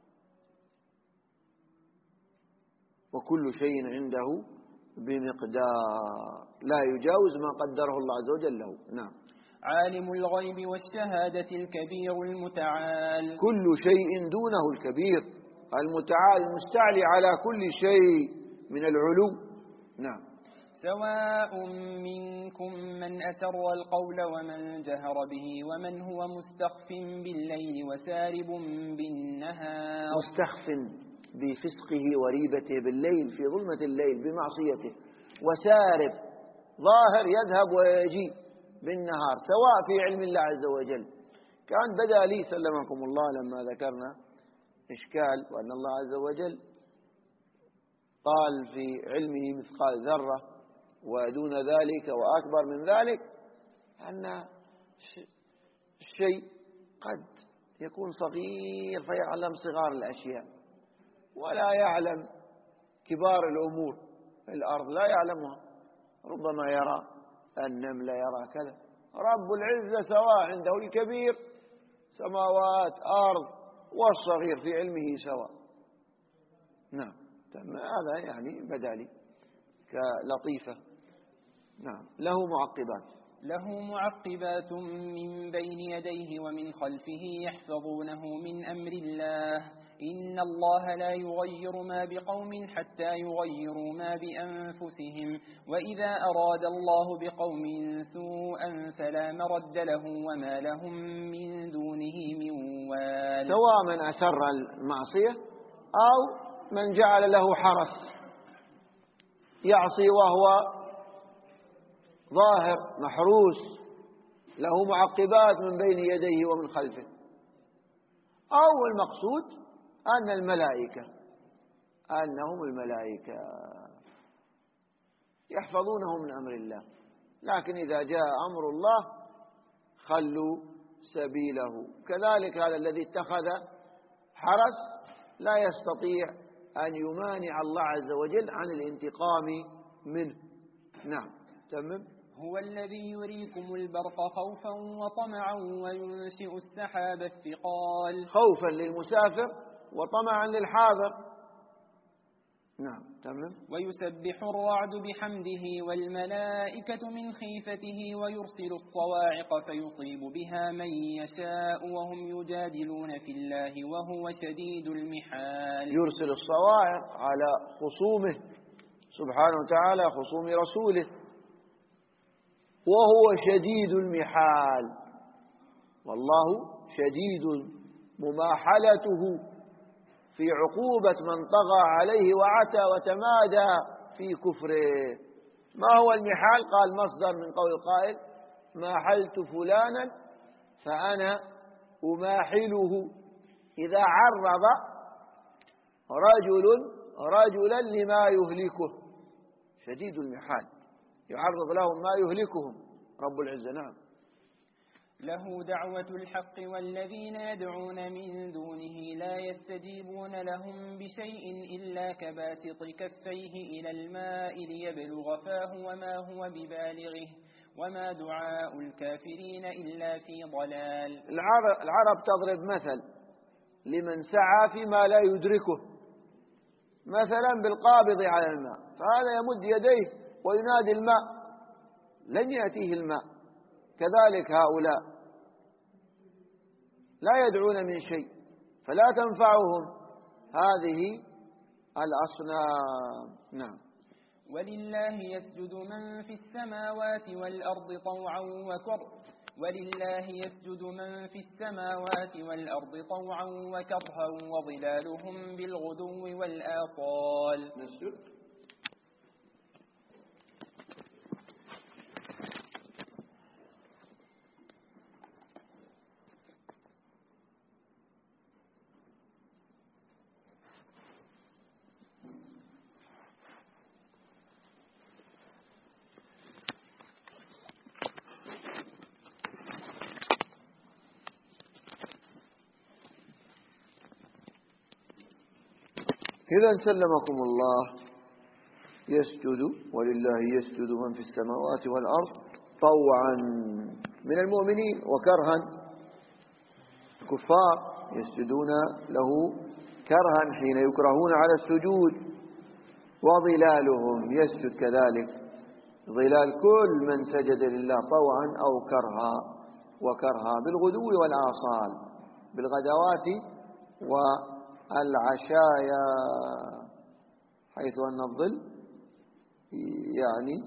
وكل شيء عنده بمقدار لا يجاوز ما قدره الله عز وجل له. نعم. عالم الغيب والشهادة الكبير المتعال. كل شيء دونه الكبير المتعال المستعلي على كل شيء من العلو. نعم. سواء منكم من أسر القول ومن جهر به ومن هو مستخف بالليل وسارب بالنهار. مستخف بفسقه وريبته بالليل في ظلمة الليل بمعصيته، وسارب ظاهر يذهب ويجي بالنهار، سواء في علم الله عز وجل. كان بدأ لي سلمكم الله لما ذكرنا إشكال وأن الله عز وجل قال في علمه مثقال ذرة ودون ذلك وأكبر من ذلك، أن الشيء قد يكون صغير فيعلم صغار الأشياء ولا يعلم كبار الأمور في الأرض، لا يعلمها. ربما يرى النمل يرى كذا. رب العزة سواء عنده الكبير سماوات أرض والصغير في علمه سواء. نعم. هذا يعني بدأ لي كلطيفة. نعم. له معقبات من بين يديه ومن خلفه يحفظونه من أمر الله إن الله لا يغير ما بقوم حتى يغيروا ما بأنفسهم وإذا أراد الله بقوم سوءا فلا مرد له وما لهم من دونه من وال. سواء من أسر المعصية أو من جعل له حرس يعصي وهو ظاهر محروس، له معقبات من بين يديه ومن خلفه. أو المقصود أنهم الملائكة يحفظونه من أمر الله، لكن إذا جاء أمر الله خلوا سبيله. كذلك هذا الذي اتخذ حرس لا يستطيع أن يمانع الله عز وجل عن الانتقام منه. نعم تمام. هو الذي يريكم البرق خوفا وطمعا وينشئ السحاب الثقال. خوفا للمسافر وطمعا للحاضر. نعم تمام. ويسبح الرعد بحمده والملائكة من خيفته ويرسل الصواعق فيصيب بها من يشاء وهم يجادلون في الله وهو شديد المحال. يرسل الصواعق على خصومه سبحانه وتعالى، خصوم رسوله، وهو شديد المحال. والله شديد مماحلته في عقوبة من طغى عليه وعتى وتمادى في كفره. ما هو المحال؟ قال مصدر من قول القائل ماحلت فلانا فأنا أماحله. إذا عرض رجلا لما يهلكه، شديد المحال، يعرض لهم ما يهلكهم رب العزة. نعم. له دعوة الحق والذين يدعون من دونه لا يستجيبون لهم بشيء إلا كباسط كفيه إلى الماء ليبلغ فاه وما هو ببالغه وما دعاء الكافرين إلا في ضلال. العرب تضرب مثل لمن سعى فيما لا يدركه، مثلا بالقابض على الماء، فهذا يمد يديه وينادي الماء لن يأتيه الماء. كذلك هؤلاء لا يدعون من شيء فلا تنفعهم هذه الأصنام. نعم. ولله يسجد من في السماوات والأرض طوعا وكرها وظلالهم بالغدو والآصال. إذا سلمكم الله يسجد، ولله يسجد من في السماوات والأرض طوعا من المؤمنين وكرها. الكفار يسجدون له كرها حين يكرهون على السجود، وظلالهم يسجد كذلك، ظلال كل من سجد لله طوعا أو كرها، وكرها بالغدو والآصال، بالغدوات والعشايا، حيث أن الظل يعني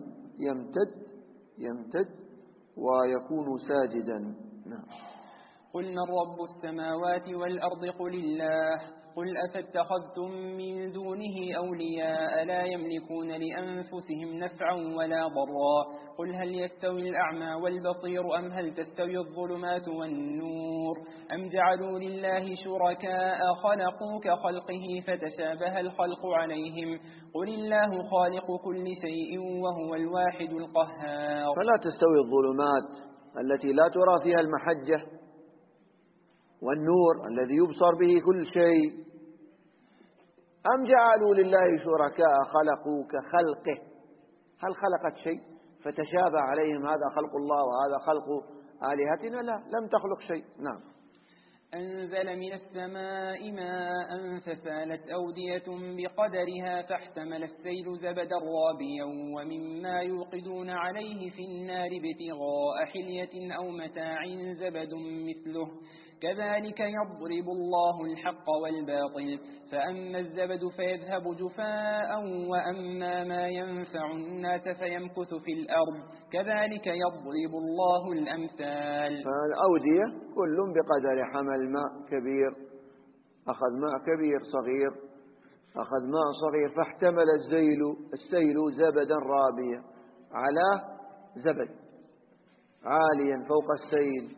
يمتد ويكون ساجدا. نعم. قل من رب السماوات والأرض قل الله قل أفاتخذتم من دونه أولياء لا يملكون لأنفسهم نفعا ولا ضرا قل هل يستوي الأعمى والبصير أم هل تستوي الظلمات والنور أم جعلوا لله شركاء خلقوا كخلقه فتشابه الخلق عليهم قل الله خالق كل شيء وهو الواحد القهار. فلا تستوي الظلمات التي لا ترى فيها المحجة والنور الذي يبصر به كل شيء. أم جعلوا لله شركاء خلقوا كخلقه، هل خلقت شيء فتشابه عليهم هذا خلق الله وهذا خلق آلهتنا؟ لا، لم تخلق شيء. نعم. أنزل من السماء ماء فسالت أودية بقدرها فاحتمل السيل زبدا رابيا ومما يوقدون عليه في النار ابتغاء حلية أو متاع زبد مثله كذلك يضرب الله الحق والباطل فأما الزبد فيذهب جفاء وأما ما ينفع الناس فيمكث في الأرض كذلك يضرب الله الأمثال. فالأودية كل بقدر، حمل ماء كبير أخذ ماء كبير، صغير أخذ ماء صغير، فاحتمل السيل زبدا رابيا على زبد عاليا فوق السيل.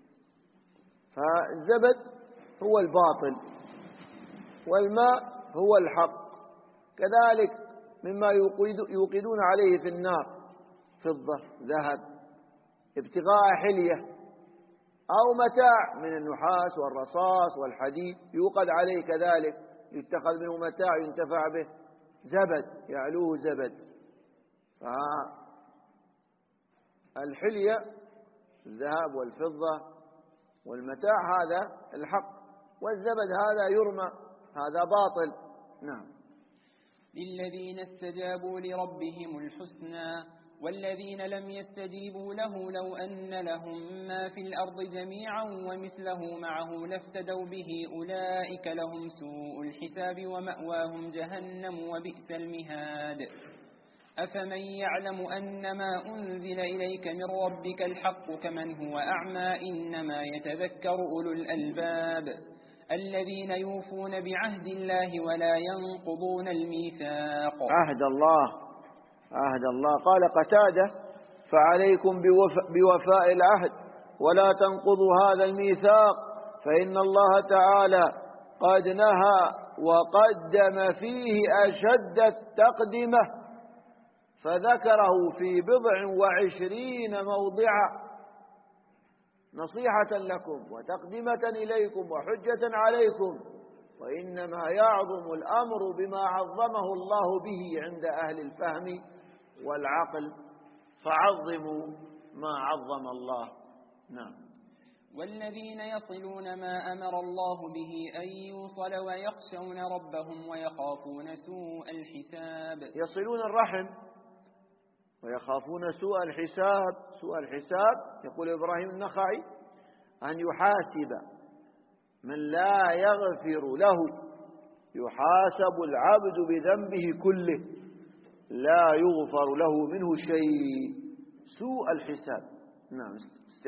فالزبد هو الباطل والماء هو الحق. كذلك مما يوقدون عليه في النار فضة ذهب ابتغاء حلية أو متاع من النحاس والرصاص والحديد يوقد عليه كذلك يتخذ منه متاع ينتفع به. زبد يعلوه زبد. فالحلية الذهب والفضة والمتاع هذا الحق، والزبد هذا يرمى، هذا باطل. نعم. للذين استجابوا لربهم الحسنى والذين لم يستجيبوا له لو أن لهم ما في الأرض جميعا ومثله معه لافتدوا به أولئك لهم سوء الحساب ومأواهم جهنم وبئس المهاد. أفمن يعلم أن ما أنزل إليك من ربك الحق كمن هو أعمى إنما يتذكر أولو الألباب الذين يوفون بعهد الله ولا ينقضون الميثاق. عهد الله قال قتادة فعليكم بوفاء العهد ولا تنقضوا هذا الميثاق فإن الله تعالى قد نهى وقدم فيه أشد التقدمة فذكره في 27 موضعا نصيحة لكم وتقدمة إليكم وحجة عليكم، وإنما يعظم الأمر بما عظمه الله به عند أهل الفهم والعقل، فعظموا ما عظم الله. نعم. والذين يصلون ما أمر الله به أن يوصل ويخشون ربهم ويخافون سوء الحساب. يصلون الرحم ويخافون سوء الحساب. سوء الحساب يقول إبراهيم النخعي أن يحاسب من لا يغفر له، يحاسب العبد بذنبه كله لا يغفر له منه شيء. سوء الحساب. نعم.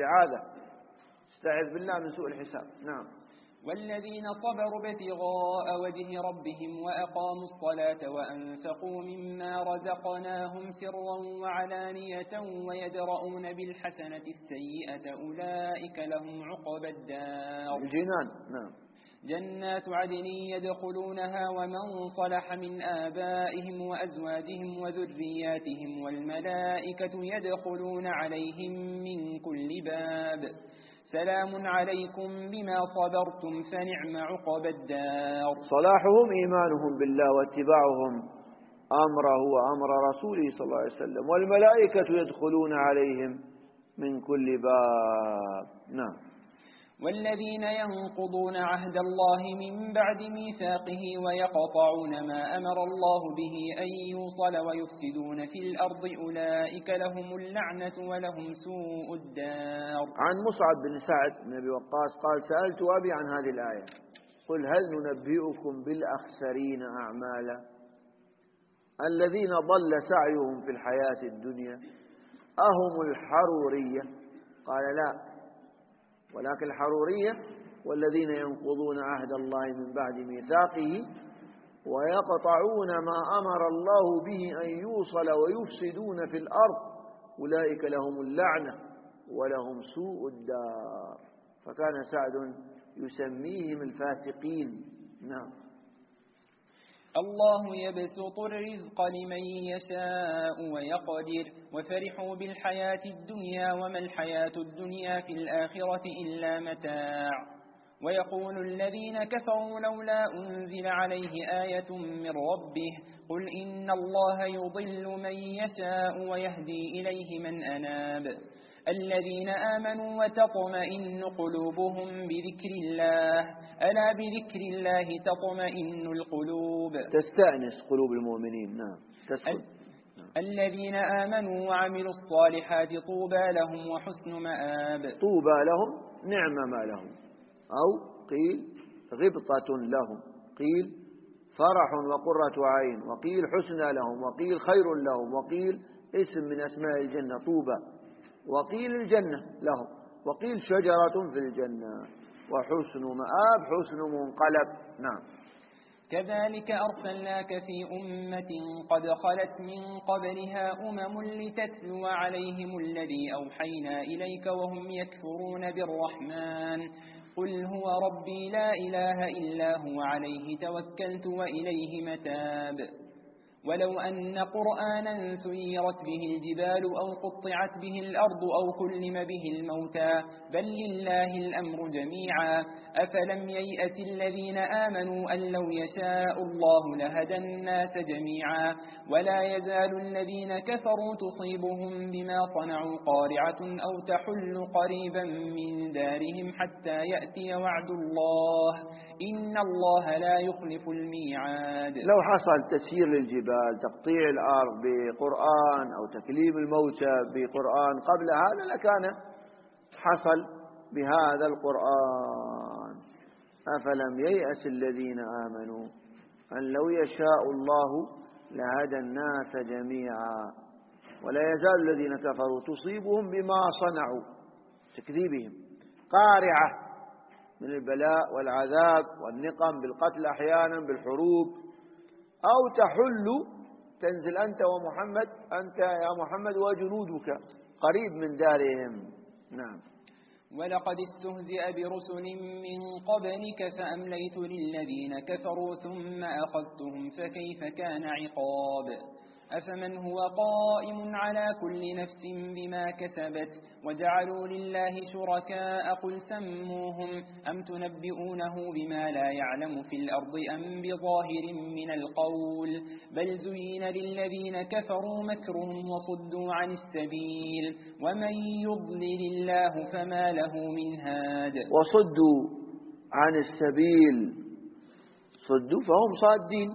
استعاذ بالله من سوء الحساب. نعم. والذين صبروا ابتغاء وجه ربهم وأقاموا الصلاة وأنفقوا مما رزقناهم سرا وعلانية ويدرؤون بالحسنة السيئة أولئك لهم عقبى الدار. الجنان. نعم. جنات عدن يدخلونها ومن صلح من آبائهم وأزواجهم وذرياتهم والملائكة يدخلون عليهم من كل باب سلام عليكم بما صبرتم فنعم عقبى الدار. صلاحهم إيمانهم بالله واتباعهم أمره وأمر رسوله صلى الله عليه وسلم، والملائكة يدخلون عليهم من كل باب. نعم. والذين ينقضون عهد الله من بعد ميثاقه ويقطعون ما أمر الله به أن يوصل ويفسدون في الأرض أولئك لهم اللعنة ولهم سوء الدار. عن مصعب بن سعد بن أبي وقاص قال سألت أبي عن هذه الآية قل هل ننبئكم بالأخسرين أعمالا الذين ضل سعيهم في الحياة الدنيا أهم الحرورية؟ قال لا، ولكن الحرورية والذين ينقضون عهد الله من بعد ميثاقه ويقطعون ما أمر الله به أن يوصل ويفسدون في الأرض أولئك لهم اللعنة ولهم سوء الدار. فكان سعد يسميهم الفاسقين. نعم. الله يبسط الرزق لمن يشاء ويقدر وفرحوا بالحياة الدنيا وما الحياة الدنيا في الآخرة إلا متاع. ويقول الذين كفروا لولا أنزل عليه آية من ربه قل إن الله يضل من يشاء ويهدي إليه من أناب الذين آمنوا وتطمئن قلوبهم بذكر الله ألا بذكر الله تطمئن القلوب. تستأنس قلوب المؤمنين. نعم. الذين آمنوا وعملوا الصالحات طوبى لهم وحسن مآب. طوبى لهم نعم ما لهم، أو قيل غبطة لهم، قيل فرح وقرة عين، وقيل حسنى لهم، وقيل خير لهم، وقيل اسم من أسماء الجنة طوبى، وقيل الجنة لهم، وقيل شجرة في الجنة، وحسن مآب حسن منقلب. نعم. كذلك أرسلناك في أمة قد خلت من قبلها لتتلو عليهم الذي أوحينا إليك وهم يكفرون بالرحمن قل هو ربي لا إله إلا هو عليه توكلت وإليه متاب. ولو أن قرآنا سيرت به الجبال أو قطعت به الأرض أو كلم به الموتى بل لله الأمر جميعا أفلم ييأس الذين آمنوا أن لو يشاء الله لهدى الناس جميعا ولا يزال الذين كفروا تصيبهم بما صنعوا قارعة أو تحل قريبا من دارهم حتى يأتي وعد الله إن الله لا يخلف الميعاد. لو حصل تسيير للجبال، تقطيع الأرض بقرآن أو تكليم الموتى بقرآن قبل هذا لكان حصل بهذا القرآن. أفلم ييأس الذين آمنوا أن لو يشاء الله لهدى الناس جميعا ولا يزال الذين كفروا تصيبهم بما صنعوا تكذيبهم قارعة من البلاء والعذاب والنقم بالقتل أحيانا بالحروب أو تحل تنزل أنت ومحمد أنت يا محمد وجنودك قريب من دارهم. نعم. ولقد استهزئ برسل من قبلك فأمليت للذين كفروا ثم أخذتهم فكيف كان عقاب. أفمن هو قائم على كل نفس بما كسبت وجعلوا لله شركاء قل سموهم أم تنبئونه بما لا يعلم في الأرض أم بظاهر من القول بل زين للذين كفروا مكرهم وصدوا عن السبيل ومن يضلل الله فما له من هاد. وصدوا عن السبيل، صدوا فهم صادين،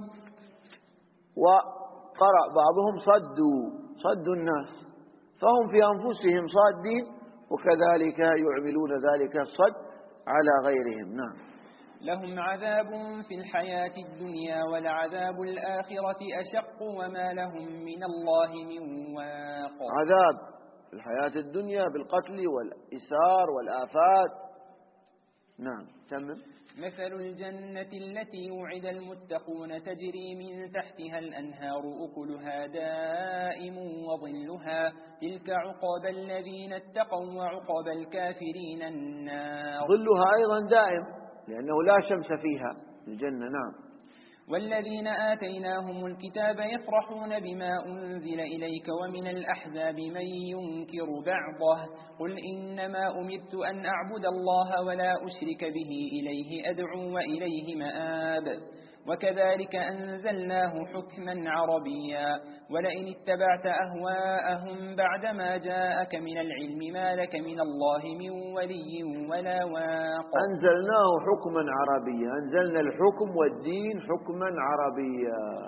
وقرأ بعضهم صدوا الناس فهم في أنفسهم صادين وكذلك يعملون ذلك الصد على غيرهم. نعم. لهم عذاب في الحياة الدنيا ولعذاب الآخرة أشق وما لهم من الله من واق. عذاب في الحياة الدنيا بالقتل والإسار والآفات. نعم. تمام. مثل الجنة التي وعد المتقون تجري من تحتها الأنهار أكلها دائم وظلها تلك عقبى الذين اتقوا وعقبى الكافرين النار. ظلها أيضا دائم لأنه لا شمس فيها الجنة. نعم. والذين آتيناهم الكتاب يفرحون بما أنزل إليك ومن الأحزاب من ينكر بعضه قل إنما أمرت أن أعبد الله ولا أشرك به إليه أدعو وإليه مآب. وكذلك أنزلناه حكما عربيا ولئن اتبعت أهواءهم بعدما جاءك من العلم ما لك من الله من ولي ولا واق. أنزلناه حكما عربيا، أنزلنا الحكم والدين حكما عربيا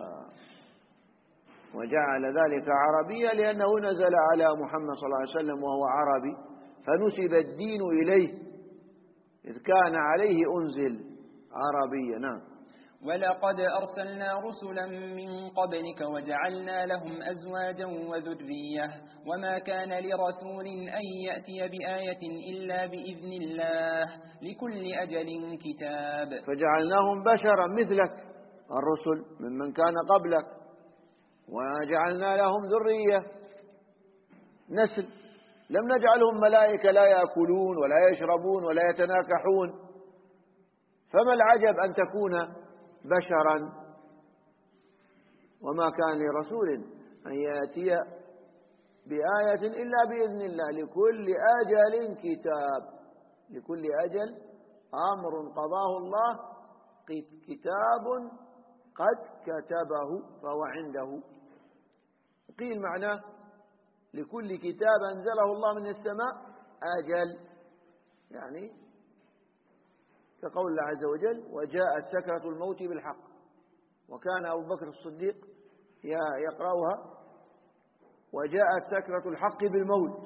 وجعل ذلك عربيا لأنه نزل على محمد صلى الله عليه وسلم وهو عربي فنسب الدين إليه إذ كان عليه أنزل عربيا. نعم. ولقد أرسلنا رسلا من قبلك وجعلنا لهم أزواجا وذرية وما كان لرسول أن يأتي بآية إلا بإذن الله لكل أجل كتاب. فجعلناهم بشرا مثلك الرسل ممن كان قبلك وجعلنا لهم ذرية نسل، لم نجعلهم ملائكة لا يأكلون ولا يشربون ولا يتناكحون، فما العجب أن تكون بشرا. وما كان لرسول أن يأتي بآية إلا بإذن الله لكل أجل كتاب. لكل أجل أمر قضاه الله كتاب قد كتبه فهو عنده. قيل معناه لكل كتاب أنزله الله من السماء أجل، يعني كقول الله عز وجل وجاءت سكرة الموت بالحق، وكان أبو بكر الصديق يقرأها وجاءت سكرة الحق بالموت،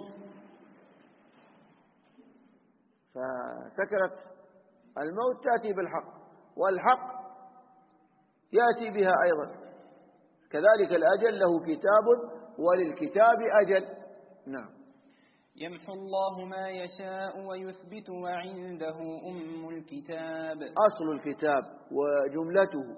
فسكرة الموت تأتي بالحق والحق يأتي بها أيضا. كذلك الأجل له كتاب وللكتاب أجل. نعم. يمحو الله ما يشاء ويثبت وعنده أم الكتاب. أصل الكتاب وجملته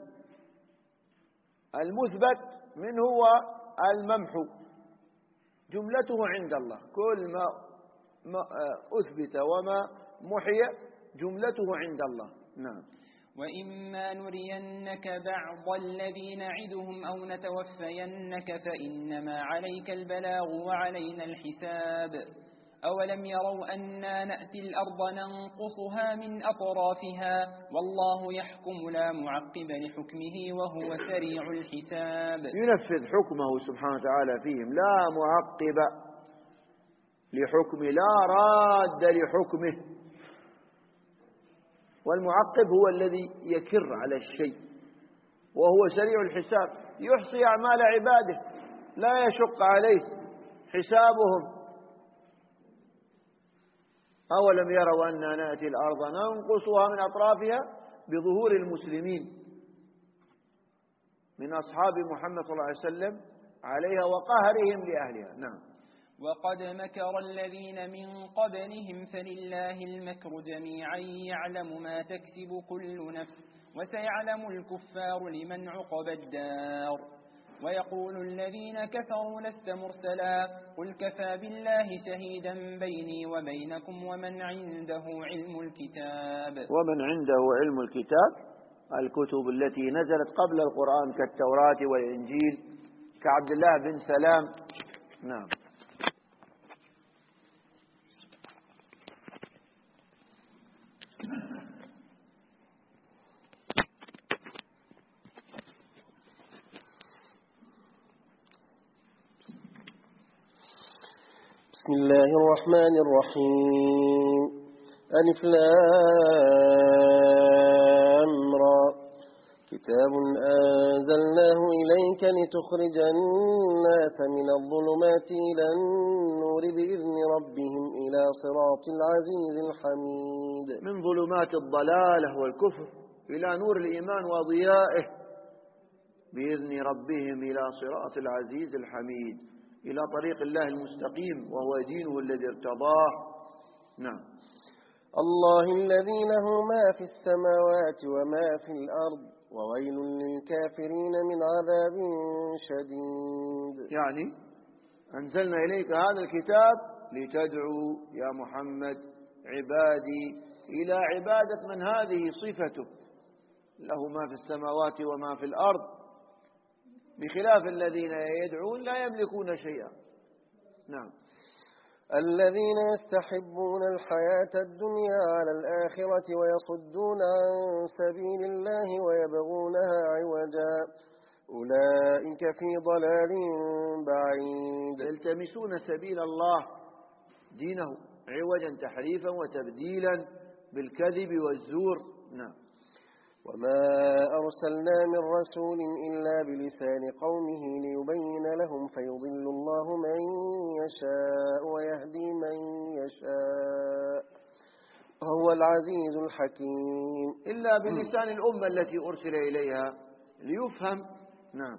المثبت منه هو الممحو، جملته عند الله. كل ما أثبت وما محي جملته عند الله. نعم. وإما نرينك بعض الذي نعدهم أو نتوفينك فإنما عليك البلاغ وعلينا الحساب. أولم يروا أنا نأتي الأرض ننقصها من أطرافها والله يحكم لا معقب لحكمه وهو سريع الحساب. ينفذ حكمه سبحانه وتعالى فيهم، لا معقب لحكمه، لا راد لحكمه. والمعقب هو الذي يكر على الشيء، وهو سريع الحساب، يحصي أعمال عباده لا يشق عليه حسابهم. أولم يروا أننا نأتي الأرض ننقصها من أطرافها بظهور المسلمين من أصحاب محمد صلى الله عليه وسلم عليها وقهرهم لأهلها. نعم. وقد مكر الذين من قبلهم فلله المكر جميعا يعلم ما تكسب كل نفس وسيعلم الكفار لمن عقب الدار. ويقول الذين كفروا لست مرسلا قل كفى بالله شهيدا بيني وبينكم ومن عنده علم الكتاب. ومن عنده علم الكتاب الكتب التي نزلت قبل القرآن كالتوراة والإنجيل كعبد الله بن سلام. نعم. بسم الله الرحمن الرحيم. ألف لام را كتاب أنزلناه إليك لتخرج الناس من الظلمات إلى النور بإذن ربهم إلى صراط العزيز الحميد. من ظلمات الضلالة والكفر إلى نور الإيمان وضيائه بإذن ربهم إلى صراط العزيز الحميد، إلى طريق الله المستقيم وهو دينه الذي ارتضاه. نعم. الله الذي له ما في السماوات وما في الأرض وويل للكافرين من عذاب شديد. يعني أنزلنا إليك هذا الكتاب لتدعو يا محمد عبادي إلى عبادة من هذه صفته، له ما في السماوات وما في الأرض، بخلاف الذين يدعون لا يملكون شيئا. نعم. الذين يستحبون الحياة الدنيا على الآخرة ويصدون عن سبيل الله ويبغونها عوجا أولئك في ضلال بعيد. يلتمسون سبيل الله دينه عوجا تحريفا وتبديلا بالكذب والزور. نعم. وما أرسلنا من رسول إلا بلسان قومه ليبين لهم فيضل الله من يشاء ويهدي من يشاء وهو العزيز الحكيم. إلا بلسان الأمة التي أرسل إليها ليفهم. نعم.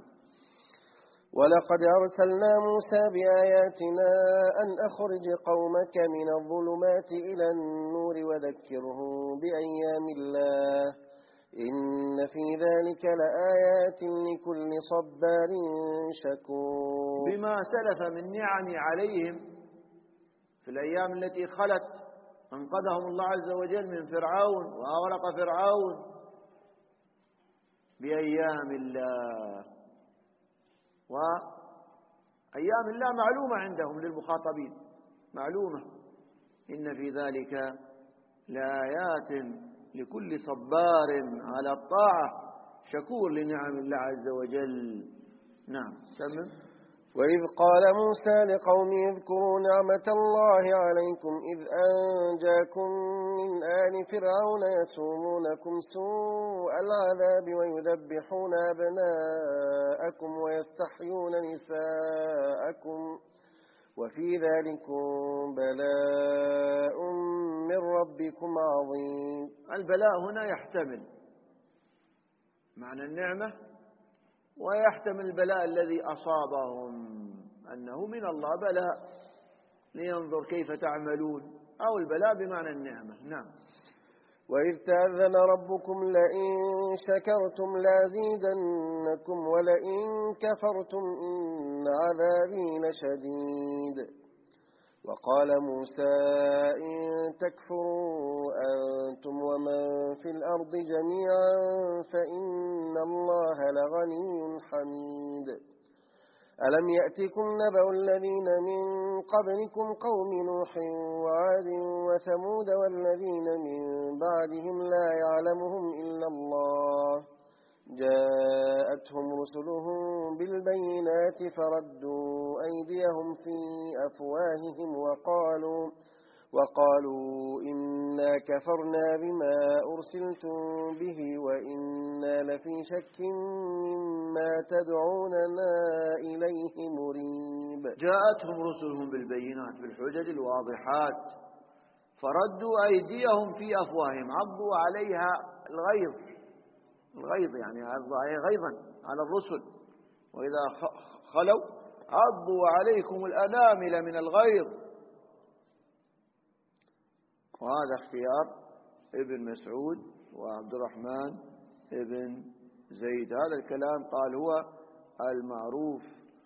ولقد أرسلنا موسى بآياتنا أن أخرج قومك من الظلمات إلى النور وذكرهم بأيام الله إن في ذلك لآيات لكل صبار شكور. بما سلف من نعم عليهم في الأيام التي خلت أنقذهم الله عز وجل من فرعون وأغرق فرعون بأيام الله، وأيام الله معلومة عندهم للمخاطبين معلومة. إن في ذلك لآيات لكل صبار على الطاعة شكور لنعم الله عز وجل. نعم. تمام. وإذ قال موسى لقومه اذكروا نعمة الله عليكم إذ أنجاكم من آل فرعون يسومونكم سوء العذاب ويذبحون أبناءكم ويستحيون نساءكم وفي ذلكم بلاء من ربكم عظيم. البلاء هنا يحتمل معنى النعمة ويحتمل البلاء الذي أصابهم أنه من الله بلاء لينظر كيف تعملون، أو البلاء بمعنى النعمة. نعم. وإذ تأذن ربكم لئن شكرتم لازيدنكم ولئن كفرتم إن عذابي لشديد. وقال موسى إن تكفروا أنتم ومن في الأرض جميعا فإن الله لغني حميد. ألم يأتكم نبأ الذين من قبلكم قوم نوح وعاد وثمود والذين من بعدهم لا يعلمهم إلا الله جاءتهم رسلهم بالبينات فردوا أيديهم في أفواههم وقالوا إنا كفرنا بما أرسلتم به وإنا لفي شك مما تدعوننا إليه مريب. جاءتهم رسلهم بالبينات بالحجج الواضحات فردوا أيديهم في أفواههم، عضوا عليها الغيظ يعني عضوا عليها غيظا على الرسل، وإذا خلوا عضوا عليكم الأنامل من الغيظ. وهذا اختيار ابن مسعود وعبد الرحمن ابن زيد. هذا الكلام قال هو المعروف.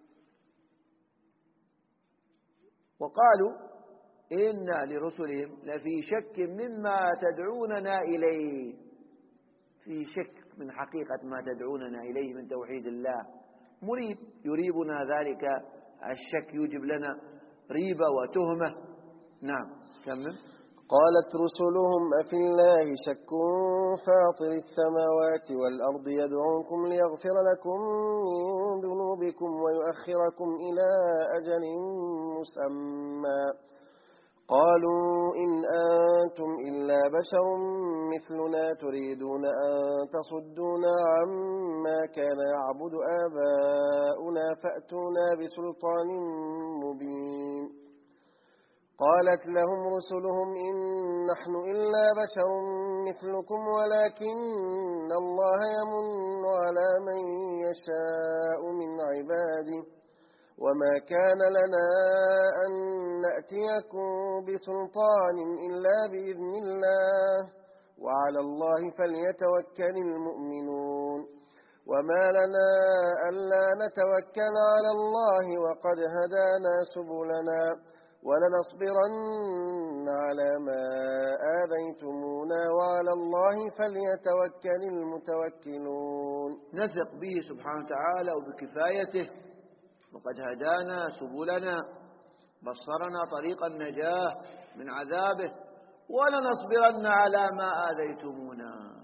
وقالوا إن لرسلهم لفي شك مما تدعوننا إليه، في شك من حقيقة ما تدعوننا إليه من توحيد الله، مريب يريبنا ذلك الشك، يوجب لنا ريبة وتهمة. نعم كمل. قالت رسلهم أفي الله شك فاطر السماوات والأرض يدعوكم ليغفر لكم من ذنوبكم ويؤخركم إلى أجل مسمى قالوا إن أنتم إلا بشر مثلنا تريدون أن تصدونا عما كان يعبد آباؤنا فأتونا بسلطان مبين. قالت لهم رسلهم إن نحن إلا بشر مثلكم ولكن الله يمن على من يشاء من عباده وما كان لنا أن نأتيكم بسلطان إلا بإذن الله وعلى الله فليتوكل المؤمنون. وما لنا ألا نتوكل على الله وقد هدانا سبلنا ولنصبرن على ما آذيتمونا وعلى الله فليتوكل المتوكلون. نثق به سبحانه وتعالى وبكفايته، وقد هدانا سبلنا، بصرنا طريق النجاة من عذابه، ولنصبرن على ما آذيتمونا،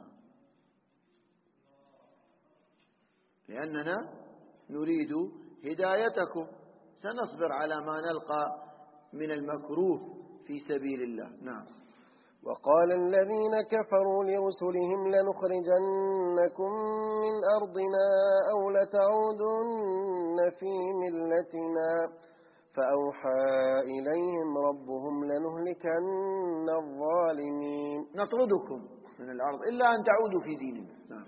لأننا نريد هدايتكم، سنصبر على ما نلقى من المكروه في سبيل الله. نعم. وقال الذين كفروا لرسلهم لنخرجنكم من أرضنا أو لتعودن في ملتنا فأوحى إليهم ربهم لنهلكن الظالمين. نطردكم من الأرض إلا أن تعودوا في ديننا. نعم.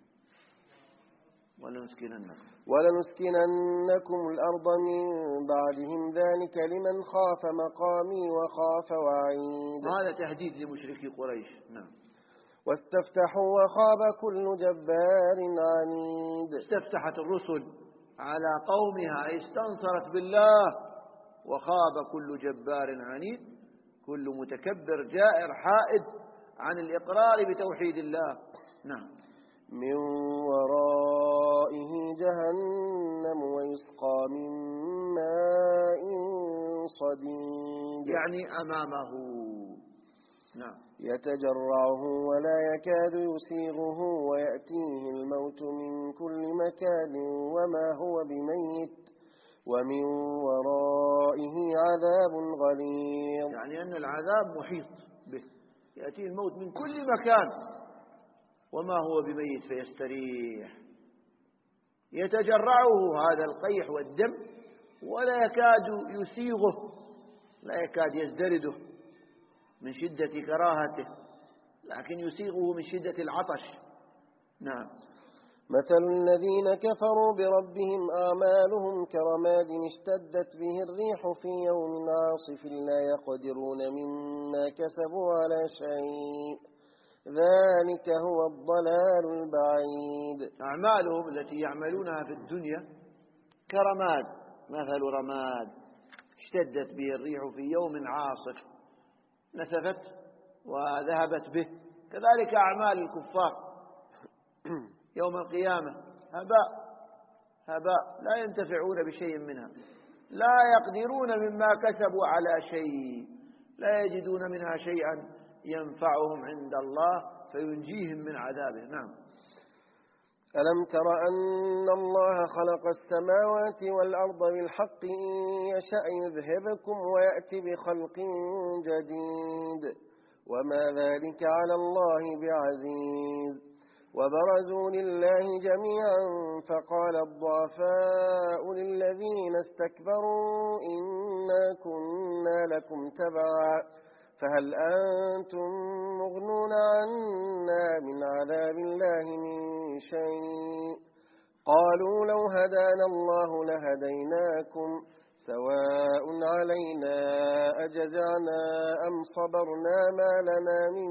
ولنسكننكم الأرض من بعدهم ذلك لمن خاف مقامي وخاف وعيد. هذا تهديد لمشركي قريش. نعم. واستفتحوا وخاب كل جبار عنيد. استفتحت الرسل على قومها، استنصرت بالله، وخاب كل جبار عنيد، كل متكبر جائر حائد عن الإقرار بتوحيد الله. نعم. من ورائه جهنم ويسقى من ماء صديد. يعني أمامه. نعم. يتجرعه ولا يكاد يسيغه ويأتيه الموت من كل مكان وما هو بميت ومن ورائه عذاب غليظ. يعني أن العذاب محيط به، يأتيه الموت من كل مكان وما هو بميت فيستريح. يتجرعه هذا القيح والدم ولا يكاد يسيغه، لا يكاد يزدرده من شدة كراهته، لكن يسيغه من شدة العطش. نعم. مثل الذين كفروا بربهم أعمالهم كرماد اشتدت به الريح في يوم عاصف لا يقدرون مما كسبوا على شيء ذلك هو الضلال البعيد. أعمالهم التي يعملونها في الدنيا كرماد، مثل رماد اشتدت به الريح في يوم عاصف نسفت وذهبت به. كذلك أعمال الكفار يوم القيامة هباء لا ينتفعون بشيء منها، لا يقدرون مما كسبوا على شيء، لا يجدون منها شيئا ينفعهم عند الله فينجيهم من عذابه. نعم. ألم تر أن الله خلق السماوات والأرض بالحق إن يشأ يذهبكم ويأتي بخلق جديد وما ذلك على الله بعزيز. وبرزوا لله جميعا فقال الضعفاء للذين استكبروا إنا كنا لكم تبعا فهل أنتم مغنون عنا من عذاب الله من شيء قالوا لو هدانا الله لهديناكم سواء علينا أجزعنا أم صبرنا ما لنا من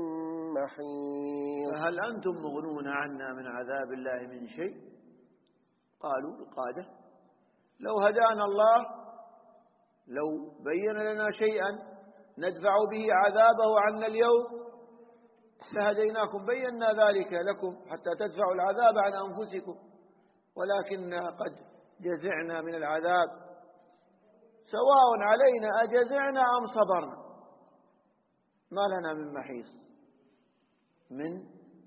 محيص. فهل أنتم مغنون عنا من عذاب الله من شيء؟ قالوا القادة لو هدانا الله، لو بين لنا شيئا ندفع به عذابه عنا اليوم لهديناكم، بينا ذلك لكم حتى تدفعوا العذاب عن أنفسكم، ولكن قد جزعنا من العذاب، سواء علينا أجزعنا أم صبرنا ما لنا من محيص، من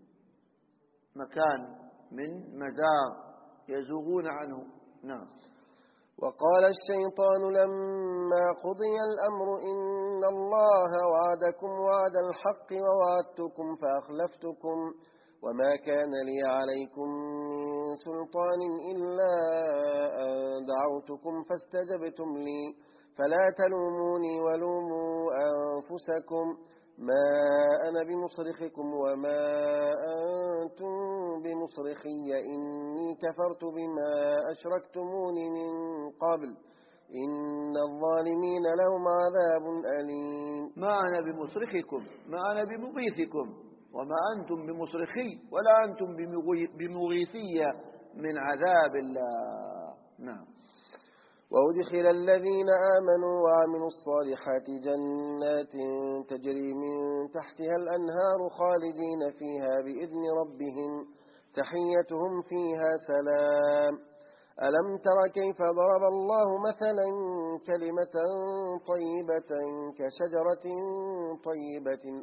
مكان، من مزاغ يزوغون عنه. نعم. وقال الشيطان لما قضي الأمر إن الله وعدكم وعد الحق ووعدتكم فأخلفتكم وما كان لي عليكم من سلطان إلا أن دعوتكم فاستجبتم لي فلا تلوموني ولوموا أنفسكم ما أنا بمصرخكم وما أنتم بمصرخي إني كفرت بما أشركتموني من قبل إن الظالمين لهم عذاب أليم. ما أنا بمصرخكم، ما أنا بمغيثكم، وما أنتم بمصرخي ولا أنتم بمغيثي من عذاب الله. نعم. وأدخل الذين آمنوا وعملوا الصالحات جنات تجري من تحتها الأنهار خالدين فيها بإذن ربهم تحيتهم فيها سلام. ألم تر كيف ضرب الله مثلا كلمة طيبة كشجرة طيبة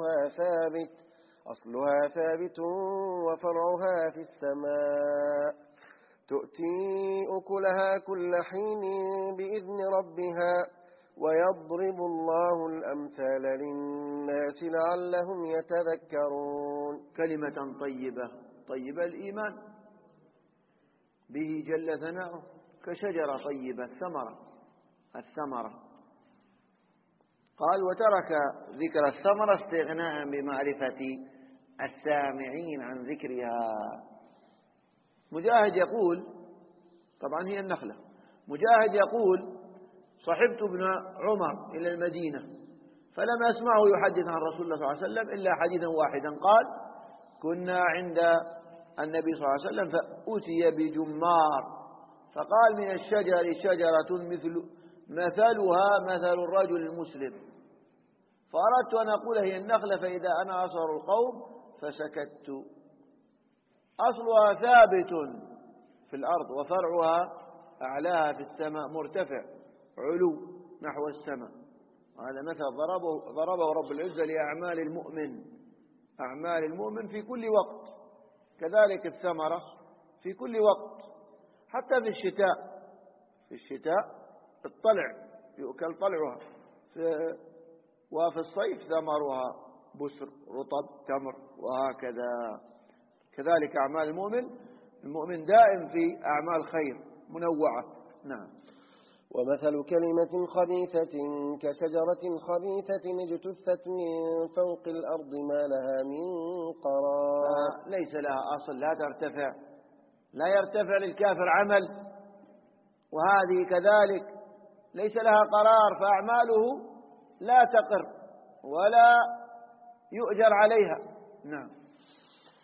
أصلها ثابت وفرعها في السماء تؤتي أكلها كل حين بإذن ربها ويضرب الله الأمثال للناس لعلهم يتذكرون. كلمة طيبة الإيمان به جل ثناؤه، كشجرة طيبة الثمرة. قال وترك ذكر الثمرة استغناء بمعرفة السامعين عن ذكرها. مجاهد يقول، طبعا هي النخلة، مجاهد يقول صحبت ابن عمر إلى المدينة فلم أسمعه يحدث عن رسول الله صلى الله عليه وسلم إلا حديثا واحدا، قال كنا عند النبي صلى الله عليه وسلم فأتي بجمار فقال من الشجر شجرة مثلها مثل الرجل المسلم، فأردت أن أقول هي النخلة فإذا أنا أصغر القوم فسكت. أصلها ثابت في الأرض وفرعها أعلاها في السماء مرتفع علو نحو السماء. هذا مثل ضربه رب العزة لأعمال المؤمن، أعمال المؤمن في كل وقت، كذلك الثمرة في كل وقت، حتى في الشتاء الطلع يؤكل طلعها، وفي الصيف ثمرها بسر رطب تمر وهكذا. كذلك أعمال المؤمن دائم في أعمال خير منوعة. نعم. ومثل كلمة خبيثة كشجرة خبيثة اجتثت من فوق الأرض ما لها من قرار. ليس لها أصل، لا يرتفع للكافر عمل، وهذه كذلك ليس لها قرار، فأعماله لا تقر ولا يؤجر عليها. نعم.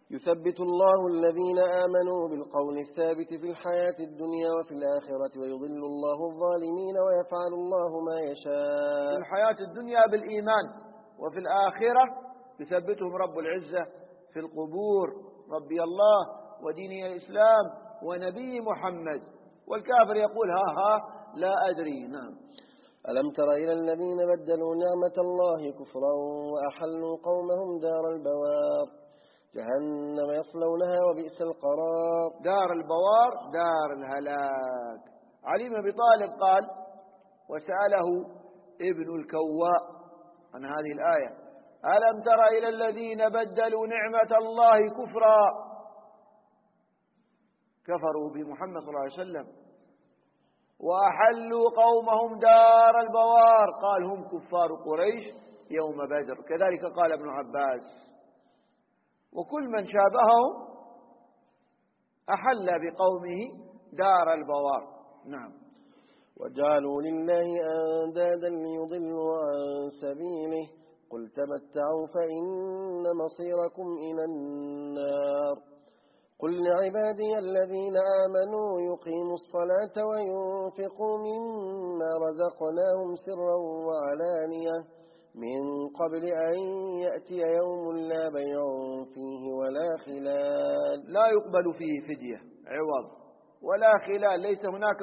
يثبت الله الذين آمنوا بالقول الثابت في الحياة الدنيا وفي الآخرة ويضل الله الظالمين ويفعل الله ما يشاء. في الحياة الدنيا بالإيمان، وفي الآخرة يثبتهم رب العزة في القبور، ربي الله وديني الإسلام ونبي محمد، والكافر يقول ها لا أدري. نعم. ألم تر إلى الذين بدلوا نعمة الله كفرا وأحلوا قومهم دار البوار جهنم يصلونها وبئس القرار. دار البوار دار الهلاك. علي بن أبي طالب قال وسأله ابن الكواء عن هذه الآية: ألم تر إلى الذين بدلوا نعمة الله كفرا، كفروا بمحمد صلى الله عليه وسلم، وأحلوا قومهم دار البوار، قال هم كفار قريش يوم بدر. كذلك قال ابن عباس. وكل من شابههم أحل بقومه دار البوار. نعم. وجعلوا لله أندادا ليضلوا عن سبيله قل تمتعوا فإن مصيركم إلى النار. قل لعبادي الذين آمنوا يقيموا الصلاة وينفقوا مما رزقناهم سرا وعلانية من قبل أن يأتي يوم لا بيع فيه ولا خلال. لا يقبل فيه فدية عوض ولا خلال، ليس هناك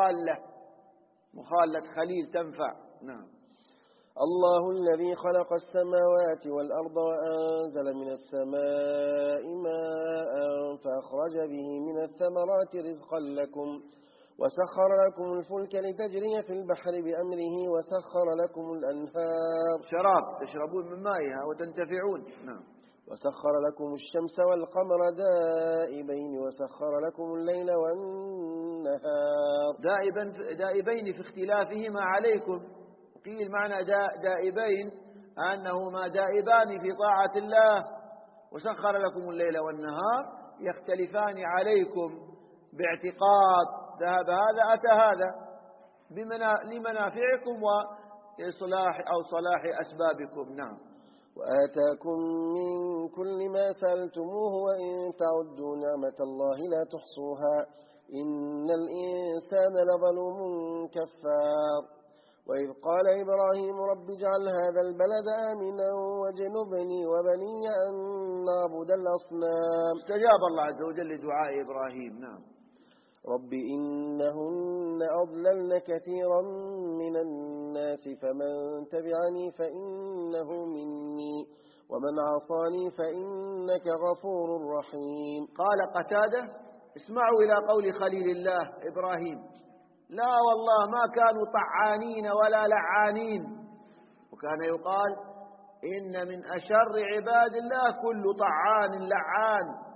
مخالة خليل تنفع. نعم. الله الذي خلق السماوات والأرض وأنزل من السماء ماء فأخرج به من الثمرات رزقا لكم وسخر لكم الفلك لتجري في البحر بأمره وسخر لكم الأنهار شراب تشربون من مائها وتنتفعون. نعم. وسخر لكم الشمس والقمر دائبين وسخر لكم الليل والنهار دائبين في اختلافهما عليكم. قيل معنى دائبين أنهما دائبان في طاعة الله، وسخر لكم الليل والنهار يختلفان عليكم باعتقاد ذهب هذا أتى هذا لمنافعكم وإصلاح أو صلاح أسبابكم. نعم. وآتاكم من كل ما سألتموه وإن تعدوا نعمة الله لا تحصوها إن الإنسان لظلوم كفار. وإذ قال إبراهيم رب اجعل هذا البلد آمنا واجنبني وبني أن نعبد الأصنام. استجاب الله عز وجل لدعاء إبراهيم. نعم. رب إنهن أضللن كثيرا من الناس فمن تبعني فإنه مني ومن عصاني فإنك غفور رحيم. قال قتادة: اسمعوا إلى قول خليل الله إبراهيم: لا والله ما كانوا طعانين ولا لعانين. وكان يقال: إن من أشر عباد الله كل طعان لعان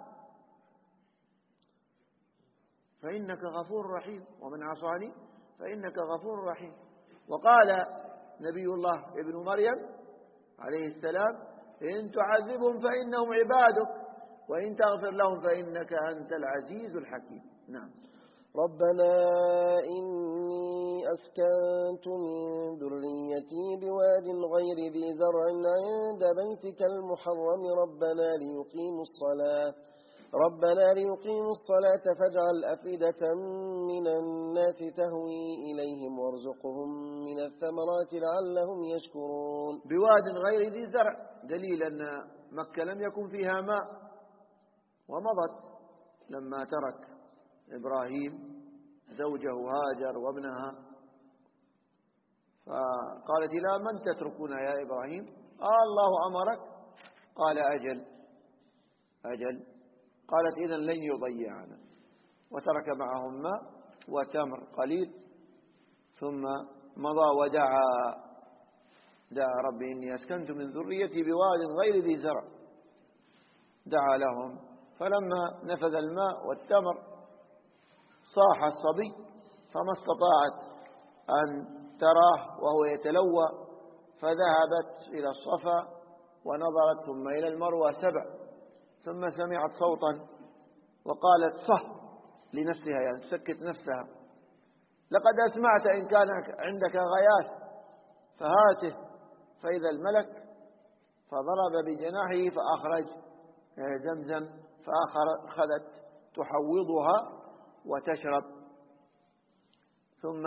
فإنك غفور رحيم ومن عصاني فإنك غفور رحيم. وقال نبي الله ابن مريم عليه السلام: إن تعذبهم فإنهم عبادك وإن تغفر لهم فإنك أنت العزيز الحكيم. نعم. ربنا إني أسكنت من ذريتي بواد غير ذي زرع عند بيتك المحرم ربنا ليقيموا الصلاة فاجعل أفئدة من الناس تهوي إليهم وارزقهم من الثمرات لعلهم يشكرون. بواد غير ذي زرع دليل أن مكة لم يكن فيها ماء، ومضت لما ترك إبراهيم زوجه هاجر وابنها، فقالت: إلى من تتركنا يا إبراهيم؟ الله أمرك؟ قال: أجل. قالت: إذن لن يضيعنا. وترك معهم ماء وتمر قليل، ثم مضى ودعا ربي إني أسكنت من ذريتي بواد غير ذي زرع. دعا لهم، فلما نفذ الماء والتمر صاح الصبي، فما استطاعت أن تراه وهو يتلوى، فذهبت إلى الصفا ونظرت ثم إلى المروة 7، ثم سمعت صوتا وقالت صه لنفسها، يعني تسكت نفسها: لقد أسمعت إن كان عندك غياث فهاته. فإذا الملك فضرب بجناحه فأخرج زمزم فأخذت تحوضها وتشرب. ثم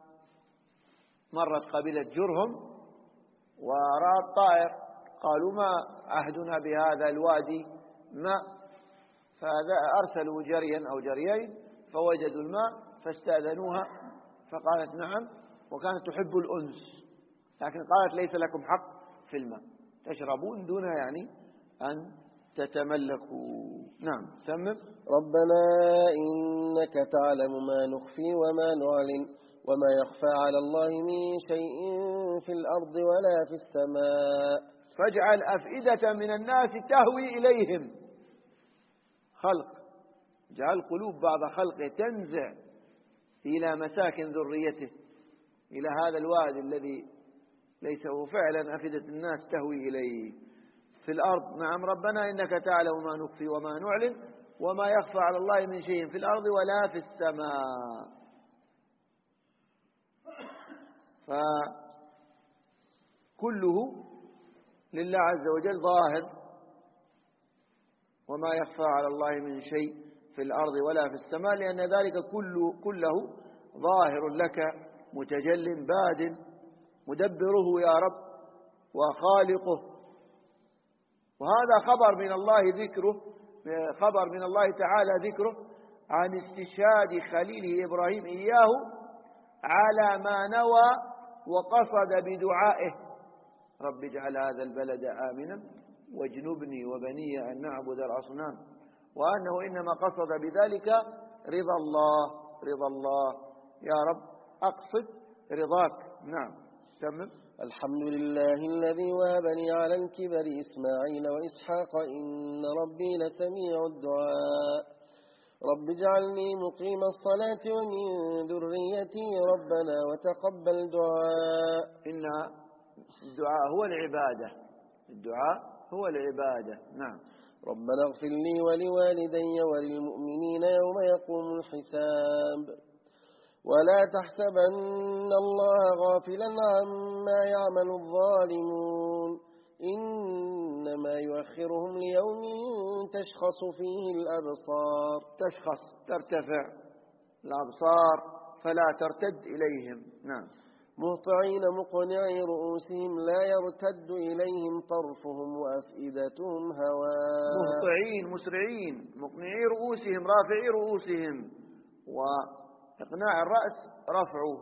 مرت قبيلة جرهم ورأى الطائر، قالوا ما عهدنا بهذا الوادي ماء، فأرسلوا جريا أو جريين فوجدوا الماء فاستأذنوها فقالت نعم، وكانت تحب الأنس، لكن قالت ليس لكم حق في الماء، تشربون دون يعني أن تتملكوا. نعم تمم. ربنا إنك تعلم ما نخفي وما نعلن وما يخفى على الله من شيء في الأرض ولا في السماء، فاجعل أفئدة من الناس تهوي إليهم، خلق، جعل قلوب بعض خلقه تنزع إلى مساكن ذريته، إلى هذا الوادي الذي ليس هو فعلا أفئدة الناس تهوي إليه في الأرض. نعم ربنا إنك تعلم ما نخفي وما نعلن وما يخفى على الله من شيء في الأرض ولا في السماء. فكله لله عز وجل ظاهر، وما يخفى على الله من شيء في الأرض ولا في السماء، لأن ذلك كله ظاهر لك متجل باد مدبره يا رب وخالقه. وهذا خبر من الله ذكره، خبر من الله تعالى ذكره عن استشهاد خليله إبراهيم إياه على ما نوى وقصد بدعائه: رب اجعل هذا البلد آمنا واجنبني وبني أن نعبد الأصنام، وأنه إنما قصد بذلك رضا الله، رضا الله يا رب أقصد رضاك. نعم تمام. الحمد لله الذي وهبني على الكبر إسماعيل وإسحاق إن ربي لسميع الدعاء، رب اجعلني مقيم الصلاة ومن ذريتي ربنا وتقبل دعاء. إن الدعاء هو العبادة، الدعاء هو العبادة. نعم. ربنا اغفر لي ولوالدي وللمؤمنين يوم يقوم الحساب، ولا تحسبن الله غافلا عما يعمل الظالمون، إنما يؤخرهم ليوم تشخص فيه الأبصار. تشخص، ترتفع الأبصار فلا ترتد إليهم. نعم. مهطعين مقنعي رؤوسهم لا يرتد إليهم طرفهم وأفئدتهم هواء. مهطعين مسرعين مقنعي رؤوسهم رافعي رؤوسهم، وإقناع الرأس رفعه،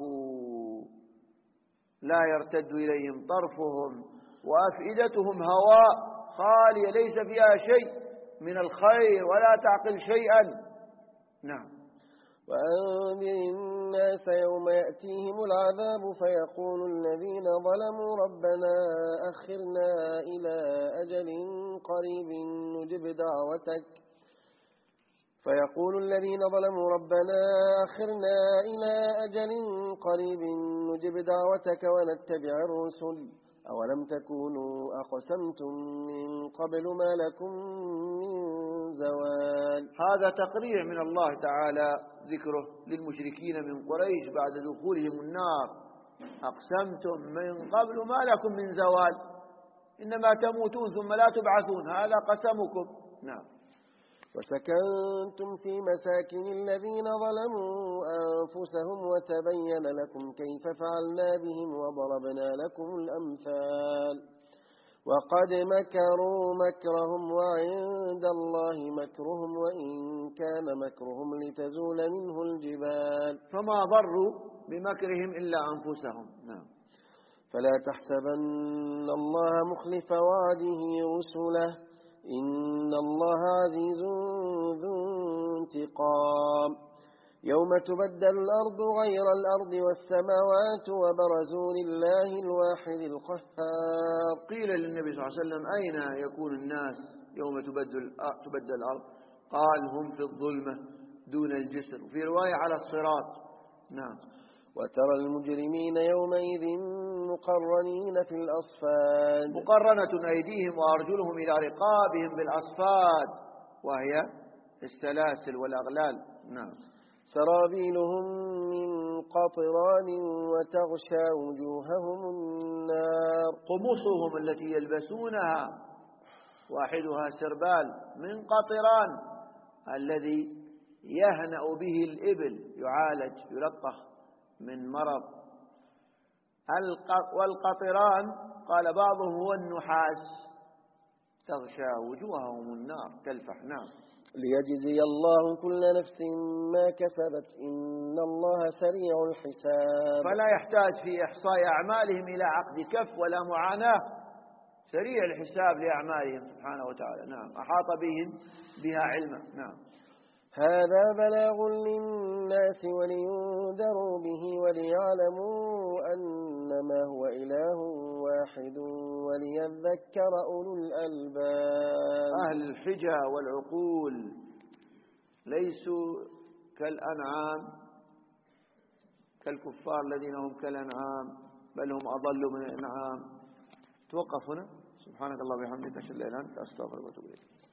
لا يرتد إليهم طرفهم وأفئدتهم هواء خالية ليس فيها شيء من الخير ولا تعقل شيئا. نعم. وأنذر الناس يوم يأتيهم العذاب فيقول الذين ظلموا ربنا أخرنا إلى أجل قريب نجب دعوتك، فيقول الذين ظلموا ربنا أخرنا إلى أجل قريب نجب دعوتك ونتبع الرسل أولم تكونوا أقسمتم من قبل ما لكم من زوال. هذا تقريع من الله تعالى ذكره للمشركين من قريش بعد دخولهم النار: أقسمتم من قبل ما لكم من زوال، إنما تموتون ثم لا تبعثون، هذا قسمكم. نعم. وسكنتم في مساكن الذين ظلموا أنفسهم وتبين لكم كيف فعلنا بهم وضربنا لكم الأمثال، وقد مكروا مكرهم وعند الله مكرهم وإن كان مكرهم لتزول منه الجبال. فما ضروا بمكرهم إلا أنفسهم. نعم. فلا تحسبن الله مخلف وعده رسله إن الله عزيز ذو انتقام. يوم تبدل الأرض غير الأرض والسماوات وبرزوا لله الواحد القهار. قيل للنبي صلى الله عليه وسلم: أين يكون الناس يوم تبدل الأرض؟ قال: هم في الظلمة دون الجسر، وفي رواية على الصراط. نعم. وترى المجرمين يومئذ مقرنين في الأصفاد، مقرنة أيديهم وأرجلهم إلى رقابهم بالأصفاد، وهي السلاسل والأغلال. نعم. سرابيلهم من قطران وتغشى وجوههم النار. قمصهم التي يلبسونها واحدها سربال من قطران الذي يهنأ به الإبل، يعالج يلطخ من مرض. والقطران قال بعضهم هو النحاس، تغشى وجوههم النار تلفح. نعم. ليجزي الله كل نفس ما كسبت إن الله سريع الحساب. فلا يحتاج في إحصاء أعمالهم إلى عقد كف ولا معاناة، سريع الحساب لأعمالهم سبحانه وتعالى. نعم. أحاط بهم بها علما. نعم. هذا بلاغ للناس ولينذروا به وليعلموا أنما هو إله واحد وليذكر أولو الألباب. أهل الحجة والعقول ليسوا كالأنعام، كالكفار الذين هم كالأنعام، بل هم أضل من الأنعام. توقف هنا. سبحانك الله وبحمدك، أشهد أن لا إله إلا أنت، أستغفرك وأتوب إليك.